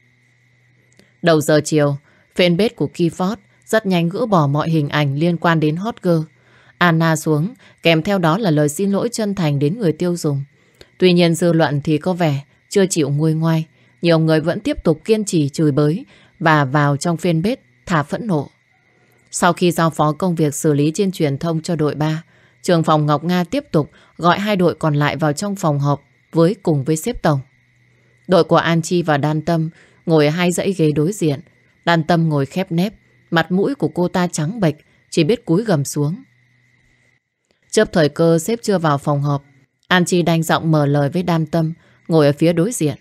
Đầu giờ chiều, fanpage của KeyFood rất nhanh gỡ bỏ mọi hình ảnh liên quan đến hot girl Anna xuống, kèm theo đó là lời xin lỗi chân thành đến người tiêu dùng. Tuy nhiên dư luận thì có vẻ chưa chịu nguôi ngoai. Nhiều người vẫn tiếp tục kiên trì chửi bới và vào trong fanpage thả phẫn nộ. Sau khi giao phó công việc xử lý trên truyền thông cho đội 3, trưởng phòng Ngọc Nga tiếp tục gọi 2 đội còn lại vào trong phòng họp cùng với sếp tổng. Đội của An Chi và Đan Tâm ngồi ở 2 dãy ghế đối diện. Đan Tâm ngồi khép nép, mặt mũi của cô ta trắng bệch, chỉ biết cúi gằm xuống. Chớp thời cơ sếp chưa vào phòng họp, An Chi đanh giọng mở lời với Đan Tâm ngồi ở phía đối diện.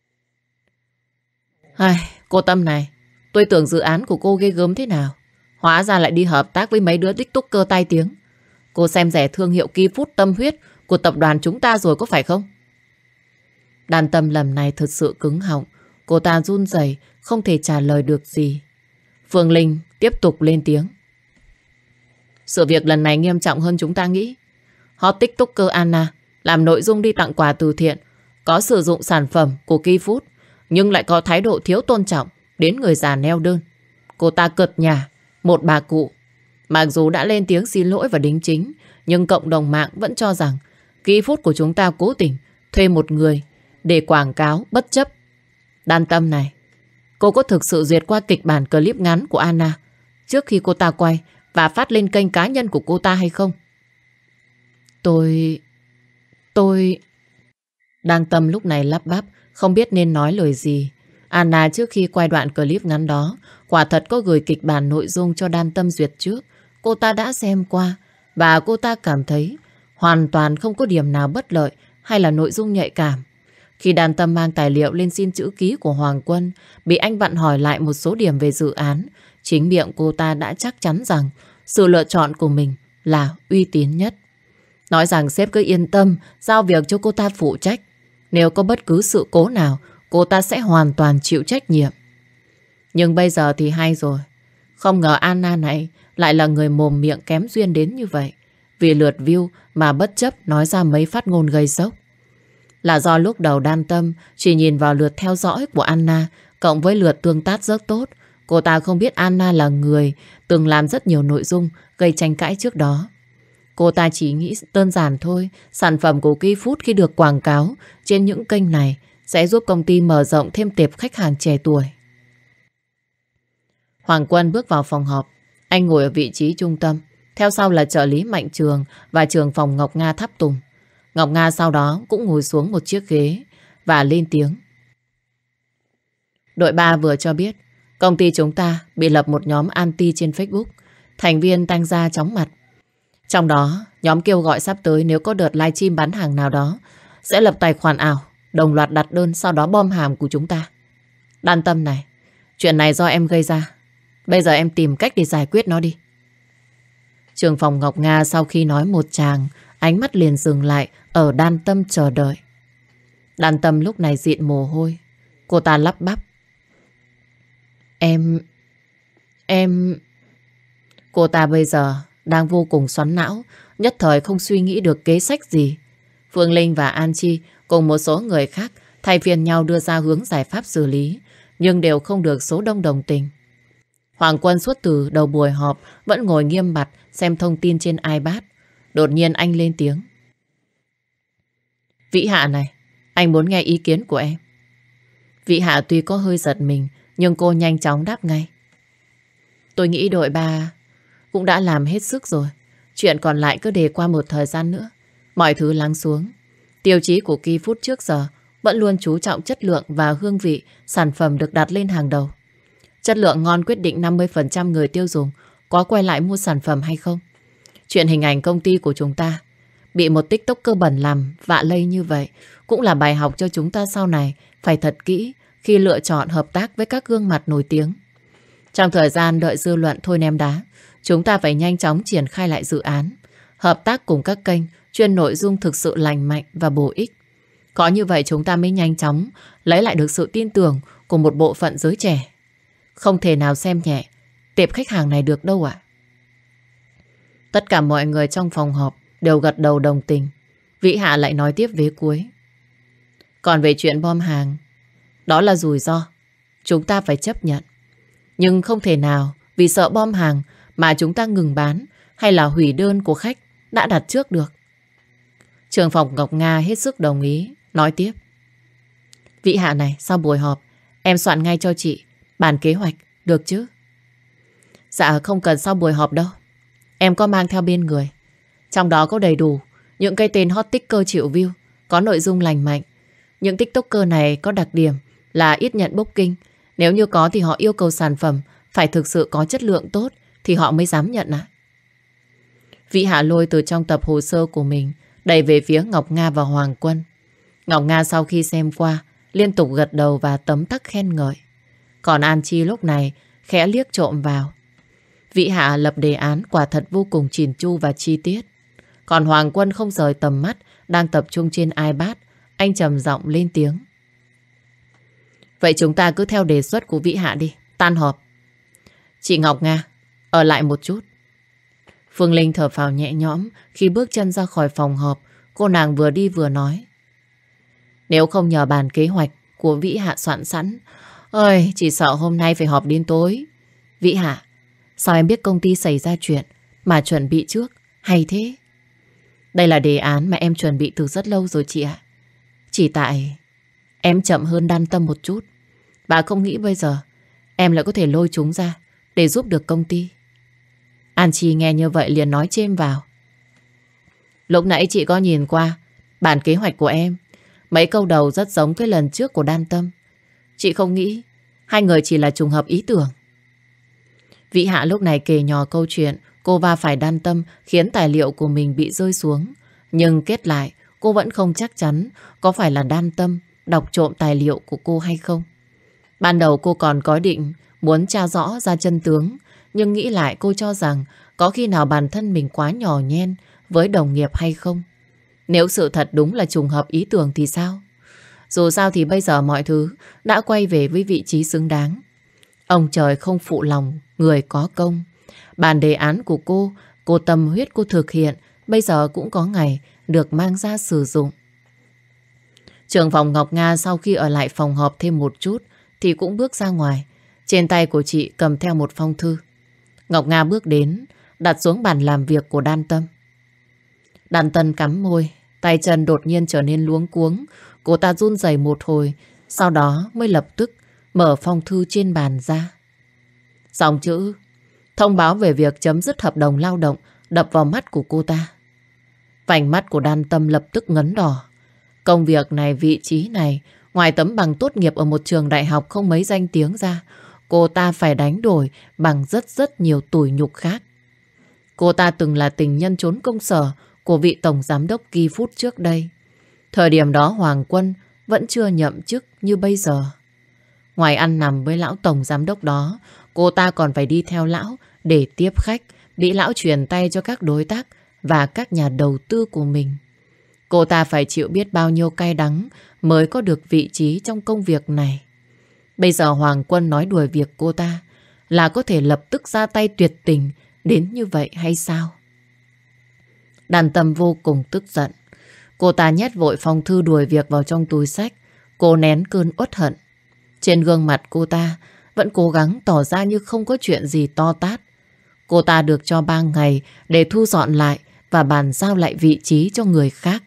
Cô Tâm này, tôi tưởng dự án của cô ghê gớm thế nào, hóa ra lại đi hợp tác với mấy đứa TikToker tai tiếng. Cô xem rẻ thương hiệu KeyFood tâm huyết của tập đoàn chúng ta rồi có phải không? Đan Tâm lần này thật sự cứng họng. Cô ta run rẩy không thể trả lời được gì. Phương Linh tiếp tục lên tiếng. Sự việc lần này nghiêm trọng hơn chúng ta nghĩ. Hot TikToker Anna làm nội dung đi tặng quà từ thiện, có sử dụng sản phẩm của KeyFood, nhưng lại có thái độ thiếu tôn trọng đến người già neo đơn. Cô ta cợt nhả một bà cụ. Mặc dù đã lên tiếng xin lỗi và đính chính, nhưng cộng đồng mạng vẫn cho rằng KeyFood của chúng ta cố tình thuê một người để quảng cáo bất chấp. Đan Tâm này, cô có thực sự duyệt qua kịch bản clip ngắn của Anna trước khi cô ta quay và phát lên kênh cá nhân của cô ta hay không? Tôi... Đan Tâm lúc này lắp bắp, không biết nên nói lời gì. Anna trước khi quay đoạn clip ngắn đó, quả thật có gửi kịch bản nội dung cho Đan Tâm duyệt trước. Cô ta đã xem qua và cô ta cảm thấy hoàn toàn không có điểm nào bất lợi hay là nội dung nhạy cảm. Khi Đan Tâm mang tài liệu lên xin chữ ký của Hoàng Quân, bị anh vặn hỏi lại một số điểm về dự án, chính miệng cô ta đã chắc chắn rằng sự lựa chọn của mình là uy tín nhất. Nói rằng sếp cứ yên tâm giao việc cho cô ta phụ trách. Nếu có bất cứ sự cố nào, cô ta sẽ hoàn toàn chịu trách nhiệm. Nhưng bây giờ thì hay rồi. Không ngờ Anna này lại là người mồm miệng kém duyên đến như vậy. Vì lượt view mà bất chấp nói ra mấy phát ngôn gây sốc. Là do lúc đầu Đan Tâm chỉ nhìn vào lượt theo dõi của Anna cộng với lượt tương tác rất tốt. Cô ta không biết Anna là người từng làm rất nhiều nội dung gây tranh cãi trước đó. Cô ta chỉ nghĩ đơn giản thôi, sản phẩm của KeyFood khi được quảng cáo trên những kênh này sẽ giúp công ty mở rộng thêm tệp khách hàng trẻ tuổi. Hoàng Quân bước vào phòng họp. Anh ngồi ở vị trí trung tâm. Theo sau là trợ lý Mạnh Trường và trưởng phòng Ngọc Nga tháp tùng. Ngọc Nga sau đó cũng ngồi xuống một chiếc ghế và lên tiếng. Đội 3 vừa cho biết công ty chúng ta bị lập một nhóm anti trên Facebook. Thành viên tanh ra chóng mặt. Trong đó, nhóm kêu gọi sắp tới nếu có đợt livestream bán hàng nào đó sẽ lập tài khoản ảo, đồng loạt đặt đơn sau đó bom hàng của chúng ta. Đan Tâm này, chuyện này do em gây ra. Bây giờ em tìm cách để giải quyết nó đi. Trưởng phòng Ngọc Nga sau khi nói một tràng, ánh mắt liền dừng lại ở Đan Tâm chờ đợi. Đan Tâm lúc này dịn mồ hôi. Cô ta lắp bắp. Em... Cô ta bây giờ đang vô cùng xoắn não, nhất thời không suy nghĩ được kế sách gì. Phương Linh và An Chi cùng một số người khác thay phiên nhau đưa ra hướng giải pháp xử lý, nhưng đều không được số đông đồng tình. Hoàng Quân suốt từ đầu buổi họp vẫn ngồi nghiêm mặt xem thông tin trên iPad. Đột nhiên anh lên tiếng. Vĩ Hạ này, anh muốn nghe ý kiến của em. Vĩ Hạ tuy có hơi giật mình, nhưng cô nhanh chóng đáp ngay. Tôi nghĩ đội 3 cũng đã làm hết sức rồi. Chuyện còn lại cứ để qua một thời gian nữa. Mọi thứ lắng xuống. Tiêu chí của KeyFood trước giờ vẫn luôn chú trọng chất lượng và hương vị sản phẩm được đặt lên hàng đầu. Chất lượng ngon quyết định 50% người tiêu dùng có quay lại mua sản phẩm hay không. Chuyện hình ảnh công ty của chúng ta bị một TikToker bẩn làm vạ lây như vậy cũng là bài học cho chúng ta sau này phải thật kỹ khi lựa chọn hợp tác với các gương mặt nổi tiếng. Trong thời gian đợi dư luận thôi ném đá, chúng ta phải nhanh chóng triển khai lại dự án, hợp tác cùng các kênh chuyên nội dung thực sự lành mạnh và bổ ích. Có như vậy chúng ta mới nhanh chóng lấy lại được sự tin tưởng của một bộ phận giới trẻ. Không thể nào xem nhẹ tệp khách hàng này được đâu ạ. Tất cả mọi người trong phòng họp đều gật đầu đồng tình. Vĩ Hạ lại nói tiếp vế cuối. Còn về chuyện bom hàng, đó là rủi ro, chúng ta phải chấp nhận. Nhưng không thể nào vì sợ bom hàng mà chúng ta ngừng bán hay là hủy đơn của khách đã đặt trước được. Trưởng phòng Ngọc Nga hết sức đồng ý, nói tiếp. Vĩ Hạ này, sau buổi họp, em soạn ngay cho chị bản kế hoạch, được chứ? Dạ không cần sau buổi họp đâu. Em có mang theo bên người. Trong đó có đầy đủ những cái tên hot ticker triệu view, có nội dung lành mạnh. Những TikToker này có đặc điểm là ít nhận booking. Nếu như có thì họ yêu cầu sản phẩm phải thực sự có chất lượng tốt thì họ mới dám nhận ạ. Vĩ Hạ lôi từ trong tập hồ sơ của mình đẩy về phía Ngọc Nga và Hoàng Quân. Ngọc Nga sau khi xem qua liên tục gật đầu và tấm tắc khen ngợi. Còn An Chi lúc này khẽ liếc trộm vào. Vĩ Hạ lập đề án quả thật vô cùng chỉn chu và chi tiết. Còn Hoàng Quân không rời tầm mắt, đang tập trung trên iPad. Anh trầm giọng lên tiếng. Vậy chúng ta cứ theo đề xuất của Vĩ Hạ đi, tan họp. Chị Ngọc Nga, ở lại một chút. Phương Linh thở phào nhẹ nhõm khi bước chân ra khỏi phòng họp. Cô nàng vừa đi vừa nói. Nếu không nhờ bản kế hoạch của Vĩ Hạ soạn sẵn, ơi, chỉ sợ hôm nay phải họp đến tối. Vĩ Hạ, sao em biết công ty xảy ra chuyện mà chuẩn bị trước, hay thế? Đây là đề án mà em chuẩn bị từ rất lâu rồi chị ạ. Chỉ tại em chậm hơn Đan Tâm một chút. Bà không nghĩ bây giờ em lại có thể lôi chúng ra để giúp được công ty. An Chi nghe như vậy liền nói chêm vào. Lúc nãy chị có nhìn qua bản kế hoạch của em. Mấy câu đầu rất giống cái lần trước của Đan Tâm. Chị không nghĩ hai người chỉ là trùng hợp ý tưởng. Vĩ Hạ lúc này kể nhỏ câu chuyện cô va phải Đan Tâm khiến tài liệu của mình bị rơi xuống. Nhưng kết lại cô vẫn không chắc chắn có phải là Đan Tâm đọc trộm tài liệu của cô hay không. Ban đầu cô còn có định muốn tra rõ ra chân tướng, nhưng nghĩ lại cô cho rằng có khi nào bản thân mình quá nhỏ nhen với đồng nghiệp hay không. Nếu sự thật đúng là trùng hợp ý tưởng thì sao? Dù sao thì bây giờ mọi thứ đã quay về với vị trí xứng đáng. Ông trời không phụ lòng người có công. Bản đề án của cô tâm huyết cô thực hiện, bây giờ cũng có ngày được mang ra sử dụng. Trưởng phòng Ngọc Nga sau khi ở lại phòng họp thêm một chút thì cũng bước ra ngoài. Trên tay của chị cầm theo một phong thư. Ngọc Nga bước đến, đặt xuống bàn làm việc của Đan Tâm. Đan Tâm cắn môi, tay chân đột nhiên trở nên luống cuống. Cô ta run rẩy một hồi, sau đó mới lập tức mở phong thư trên bàn ra. Dòng chữ thông báo về việc chấm dứt hợp đồng lao động đập vào mắt của cô ta. Vành mắt của Đan Tâm lập tức ngấn đỏ. Công việc này, vị trí này, ngoài tấm bằng tốt nghiệp ở một trường đại học không mấy danh tiếng ra, cô ta phải đánh đổi bằng rất nhiều tủi nhục khác. Cô ta từng là tình nhân trốn công sở của vị tổng giám đốc Ki Food trước đây. Thời điểm đó Hoàng Quân vẫn chưa nhậm chức như bây giờ. Ngoài ăn nằm với lão tổng giám đốc đó, cô ta còn phải đi theo lão để tiếp khách, bị lão truyền tay cho các đối tác và các nhà đầu tư của mình. Cô ta phải chịu biết bao nhiêu cay đắng mới có được vị trí trong công việc này. Bây giờ Hoàng Quân nói đuổi việc cô ta là có thể lập tức ra tay tuyệt tình đến như vậy hay sao? Đan Tâm vô cùng tức giận. Cô ta nhét vội phong thư đuổi việc vào trong túi xách. Cô nén cơn uất hận. Trên gương mặt cô ta vẫn cố gắng tỏ ra như không có chuyện gì to tát. Cô ta được cho 3 ngày để thu dọn lại và bàn giao lại vị trí cho người khác.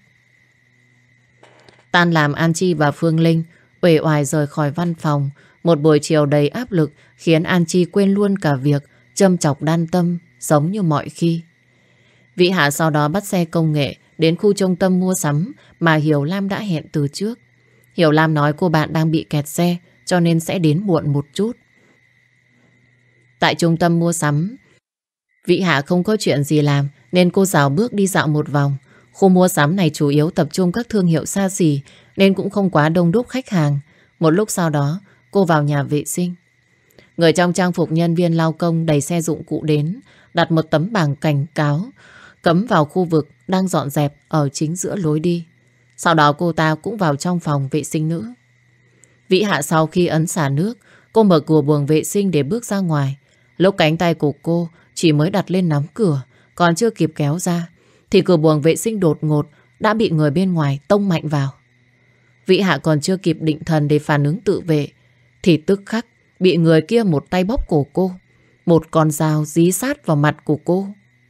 Tan làm, An Chi và Phương Linh uể oải rời khỏi văn phòng. Một buổi chiều đầy áp lực khiến An Chi quên luôn cả việc châm chọc Đan Tâm giống như mọi khi. Vĩ Hạ sau đó bắt xe công nghệ đến khu trung tâm mua sắm mà Hiểu Lam đã hẹn từ trước. Hiểu Lam nói cô bạn đang bị kẹt xe cho nên sẽ đến muộn một chút. Tại trung tâm mua sắm, Vĩ Hạ không có chuyện gì làm nên cô rảo bước đi dạo một vòng. Khu mua sắm này chủ yếu tập trung các thương hiệu xa xỉ nên cũng không quá đông đúc khách hàng. Một lúc sau đó, cô vào nhà vệ sinh. Người trong trang phục nhân viên lao công đẩy xe dụng cụ đến, đặt một tấm bảng cảnh cáo cấm vào khu vực đang dọn dẹp ở chính giữa lối đi. Sau đó cô ta cũng vào trong phòng vệ sinh nữ. Vĩ Hạ sau khi ấn xả nước, cô mở cửa buồng vệ sinh để bước ra ngoài. Lúc cánh tay của cô chỉ mới đặt lên nắm cửa, còn chưa kịp kéo ra, thì cửa buồng vệ sinh đột ngột đã bị người bên ngoài tông mạnh vào. Vĩ Hạ còn chưa kịp định thần để phản ứng tự vệ, thì tức khắc bị người kia một tay bóp cổ cô. Một con dao dí sát vào mặt của cô.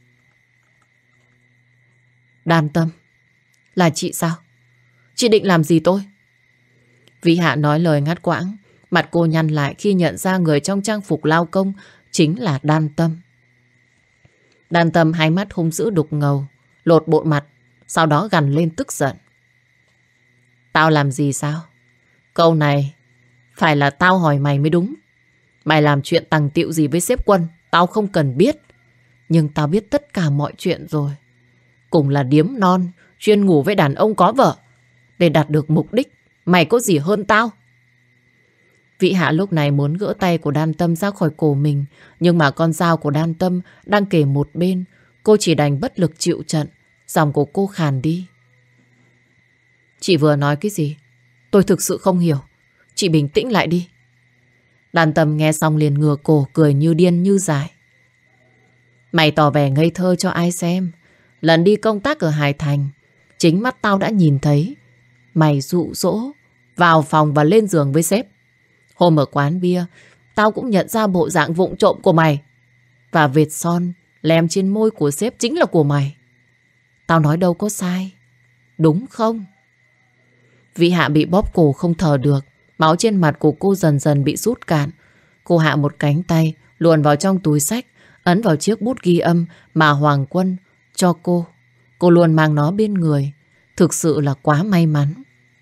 Đan Tâm, là chị sao? Chị định làm gì tôi? Vĩ Hạ nói lời ngắt quãng. Mặt cô nhăn lại khi nhận ra người trong trang phục lao công chính là Đan Tâm. Đan Tâm hai mắt hung dữ đục ngầu, lột bộ mặt, sau đó gằn lên tức giận. Tao làm gì sao? Câu này phải là tao hỏi mày mới đúng. Mày làm chuyện tằng tiệu gì với sếp Quân tao không cần biết. Nhưng tao biết tất cả mọi chuyện rồi. Cùng là điếm non, chuyên ngủ với đàn ông có vợ. Để đạt được mục đích, mày có gì hơn tao? Vĩ Hạ lúc này muốn gỡ tay của Đan Tâm ra khỏi cổ mình, nhưng mà con dao của Đan Tâm đang kề một bên. Cô chỉ đành bất lực chịu trận. Giọng của cô khàn đi. Chị vừa nói cái gì? Tôi thực sự không hiểu. Chị bình tĩnh lại đi. Đan Tâm nghe xong liền ngửa cổ cười như điên như dại. Mày tỏ vẻ ngây thơ cho ai xem. Lần đi công tác ở Hải Thành, chính mắt tao đã nhìn thấy mày dụ dỗ vào phòng và lên giường với sếp. Hôm ở quán bia, tao cũng nhận ra bộ dạng vụng trộm của mày. Và vệt son lem trên môi của sếp chính là của mày. Tao nói đâu có sai, đúng không? Vĩ Hạ bị bóp cổ không thở được. Máu trên mặt của cô dần dần bị rút cạn. Cô hạ một cánh tay luồn vào trong túi xách, ấn vào chiếc bút ghi âm mà Hoàng Quân cho cô. Cô luôn mang nó bên người. Thực sự là quá may mắn.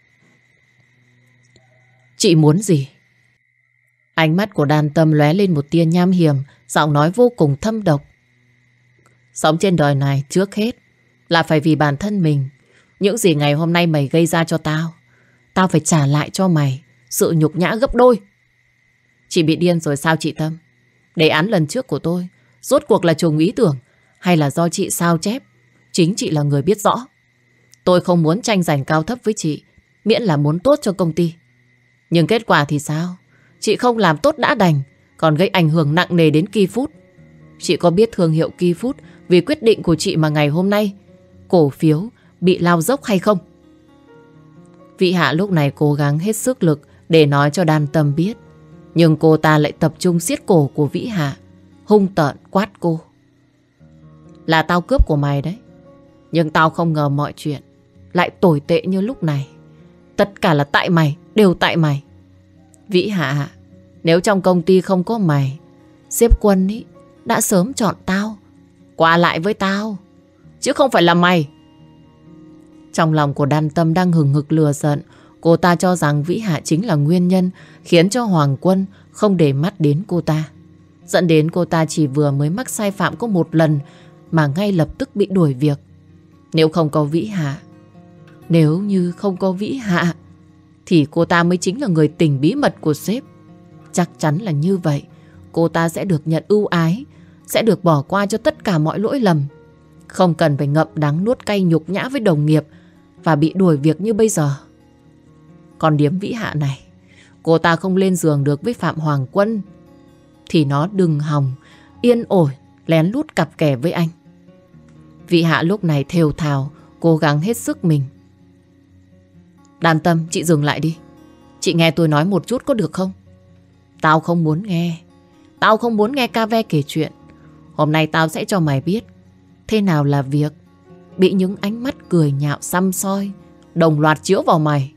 Chị muốn gì? Ánh mắt của Đan Tâm lóe lên một tia nham hiểm, giọng nói vô cùng thâm độc. Sống trên đời này trước hết là phải vì bản thân mình. Những gì ngày hôm nay mày gây ra cho tao, tao phải trả lại cho mày sự nhục nhã gấp đôi. Chị bị điên rồi sao chị Tâm? Đề án lần trước của tôi rốt cuộc là trùng ý tưởng hay là do chị sao chép? Chính chị là người biết rõ. Tôi không muốn tranh giành cao thấp với chị, miễn là muốn tốt cho công ty. Nhưng kết quả thì sao? Chị không làm tốt đã đành, còn gây ảnh hưởng nặng nề đến Ki Food. Chị có biết thương hiệu Ki Food vì quyết định của chị mà ngày hôm nay cổ phiếu bị lao dốc hay không? Vị Hạ lúc này cố gắng hết sức lực để nói cho Đan Tâm biết. Nhưng cô ta lại tập trung siết cổ của Vĩ Hạ, hung tợn quát cô. Là tao cướp của mày đấy. Nhưng tao không ngờ mọi chuyện lại tồi tệ như lúc này. Tất cả là tại mày, đều tại mày. Vĩ Hạ, nếu trong công ty không có mày, sếp Quân ý đã sớm chọn tao qua lại với tao, chứ không phải là mày. Trong lòng của Đan Tâm đang hừng hực lửa giận. Cô ta cho rằng Vĩ Hạ chính là nguyên nhân khiến cho Hoàng Quân không để mắt đến cô ta, dẫn đến cô ta chỉ vừa mới mắc sai phạm có một lần mà ngay lập tức bị đuổi việc. Nếu không có Vĩ Hạ, nếu như không có Vĩ Hạ thì cô ta mới chính là người tình bí mật của sếp. Chắc chắn là như vậy. Cô ta sẽ được nhận ưu ái, sẽ được bỏ qua cho tất cả mọi lỗi lầm, không cần phải ngậm đắng nuốt cay nhục nhã với đồng nghiệp và bị đuổi việc như bây giờ. Còn điếm Vĩ Hạ này, cô ta không lên giường được với Phạm Hoàng Quân thì nó đừng hòng yên ổn lén lút cặp kè với anh. Vĩ Hạ lúc này thều thào cố gắng hết sức mình. Đan Tâm, chị dừng lại đi. Chị nghe tôi nói một chút có được không? Tao không muốn nghe. Tao không muốn nghe ca ve kể chuyện. Hôm nay tao sẽ cho mày biết thế nào là việc bị những ánh mắt cười nhạo săm soi đồng loạt chiếu vào mày.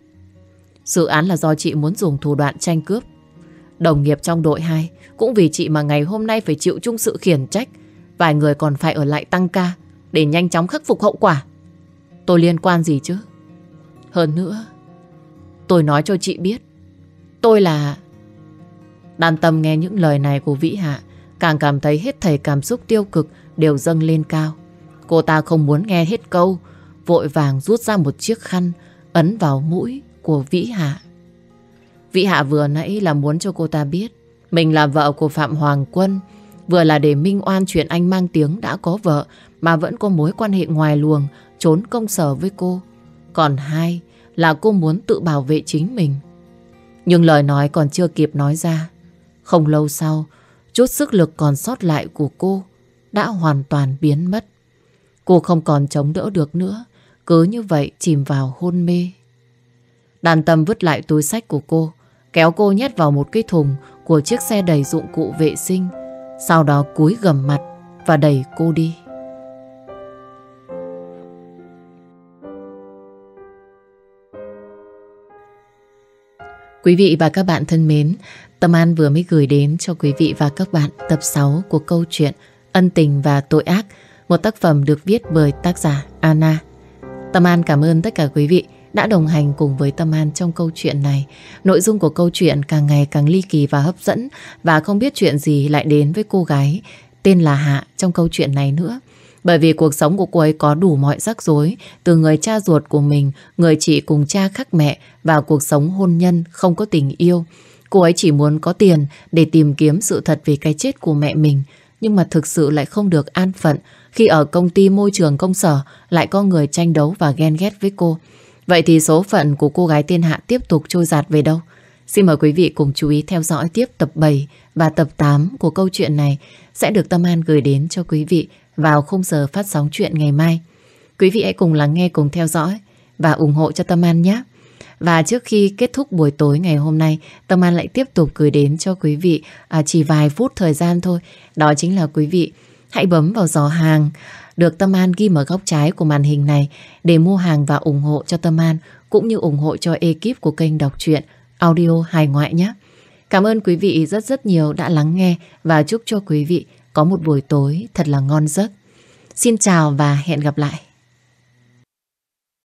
Dự án là do chị muốn dùng thủ đoạn tranh cướp. Đồng nghiệp trong đội 2 cũng vì chị mà ngày hôm nay phải chịu chung sự khiển trách. Vài người còn phải ở lại tăng ca để nhanh chóng khắc phục hậu quả. Tôi liên quan gì chứ? Hơn nữa, tôi nói cho chị biết, tôi là... Đan Tâm nghe những lời này của Vĩ Hạ càng cảm thấy hết thảy cảm xúc tiêu cực đều dâng lên cao. Cô ta không muốn nghe hết câu, vội vàng rút ra một chiếc khăn ấn vào mũi của Vĩ Hạ. Vĩ Hạ vừa nãy là muốn cho cô ta biết mình là vợ của Phạm Hoàng Quân, vừa là để minh oan chuyện anh mang tiếng đã có vợ mà vẫn có mối quan hệ ngoài luồng trốn công sở với cô. Còn hai là cô muốn tự bảo vệ chính mình. Nhưng lời nói còn chưa kịp nói ra, không lâu sau, chút sức lực còn sót lại của cô đã hoàn toàn biến mất. Cô không còn chống đỡ được nữa, cứ như vậy chìm vào hôn mê. Đan Tâm vứt lại túi xách của cô, kéo cô nhét vào một cái thùng của chiếc xe đầy dụng cụ vệ sinh, sau đó cúi gằm mặt và đẩy cô đi. Quý vị và các bạn thân mến, Tâm An vừa mới gửi đến cho quý vị và các bạn tập 6 của câu chuyện Ân Tình và Tội Ác, một tác phẩm được viết bởi tác giả Anna. Tâm An cảm ơn tất cả quý vị đã đồng hành cùng với Tâm An trong câu chuyện này. Nội dung của câu chuyện càng ngày càng ly kỳ và hấp dẫn, và không biết chuyện gì lại đến với cô gái tên là Hạ trong câu chuyện này nữa. Bởi vì cuộc sống của cô ấy có đủ mọi rắc rối, từ người cha ruột của mình, người chị cùng cha khác mẹ, vào cuộc sống hôn nhân không có tình yêu. Cô ấy chỉ muốn có tiền để tìm kiếm sự thật về cái chết của mẹ mình, nhưng mà thực sự lại không được an phận khi ở công ty môi trường công sở lại có người tranh đấu và ghen ghét với cô. Vậy thì số phận của cô gái tên Hạ tiếp tục trôi dạt về đâu? Xin mời quý vị cùng chú ý theo dõi tiếp tập 7 và tập 8 của câu chuyện này sẽ được Tâm An gửi đến cho quý vị vào khung giờ phát sóng chuyện ngày mai. Quý vị hãy cùng lắng nghe, cùng theo dõi và ủng hộ cho Tâm An nhé. Và trước khi kết thúc buổi tối ngày hôm nay, Tâm An lại tiếp tục gửi đến cho quý vị chỉ vài phút thời gian thôi. Đó chính là quý vị hãy bấm vào giỏ hàng được Tâm An ghi ở góc trái của màn hình này để mua hàng và ủng hộ cho Tâm An, cũng như ủng hộ cho ekip của kênh đọc truyện audio hài ngoại nhé. Cảm ơn quý vị rất rất nhiều đã lắng nghe và chúc cho quý vị có một buổi tối thật là ngon giấc. Xin chào và hẹn gặp lại.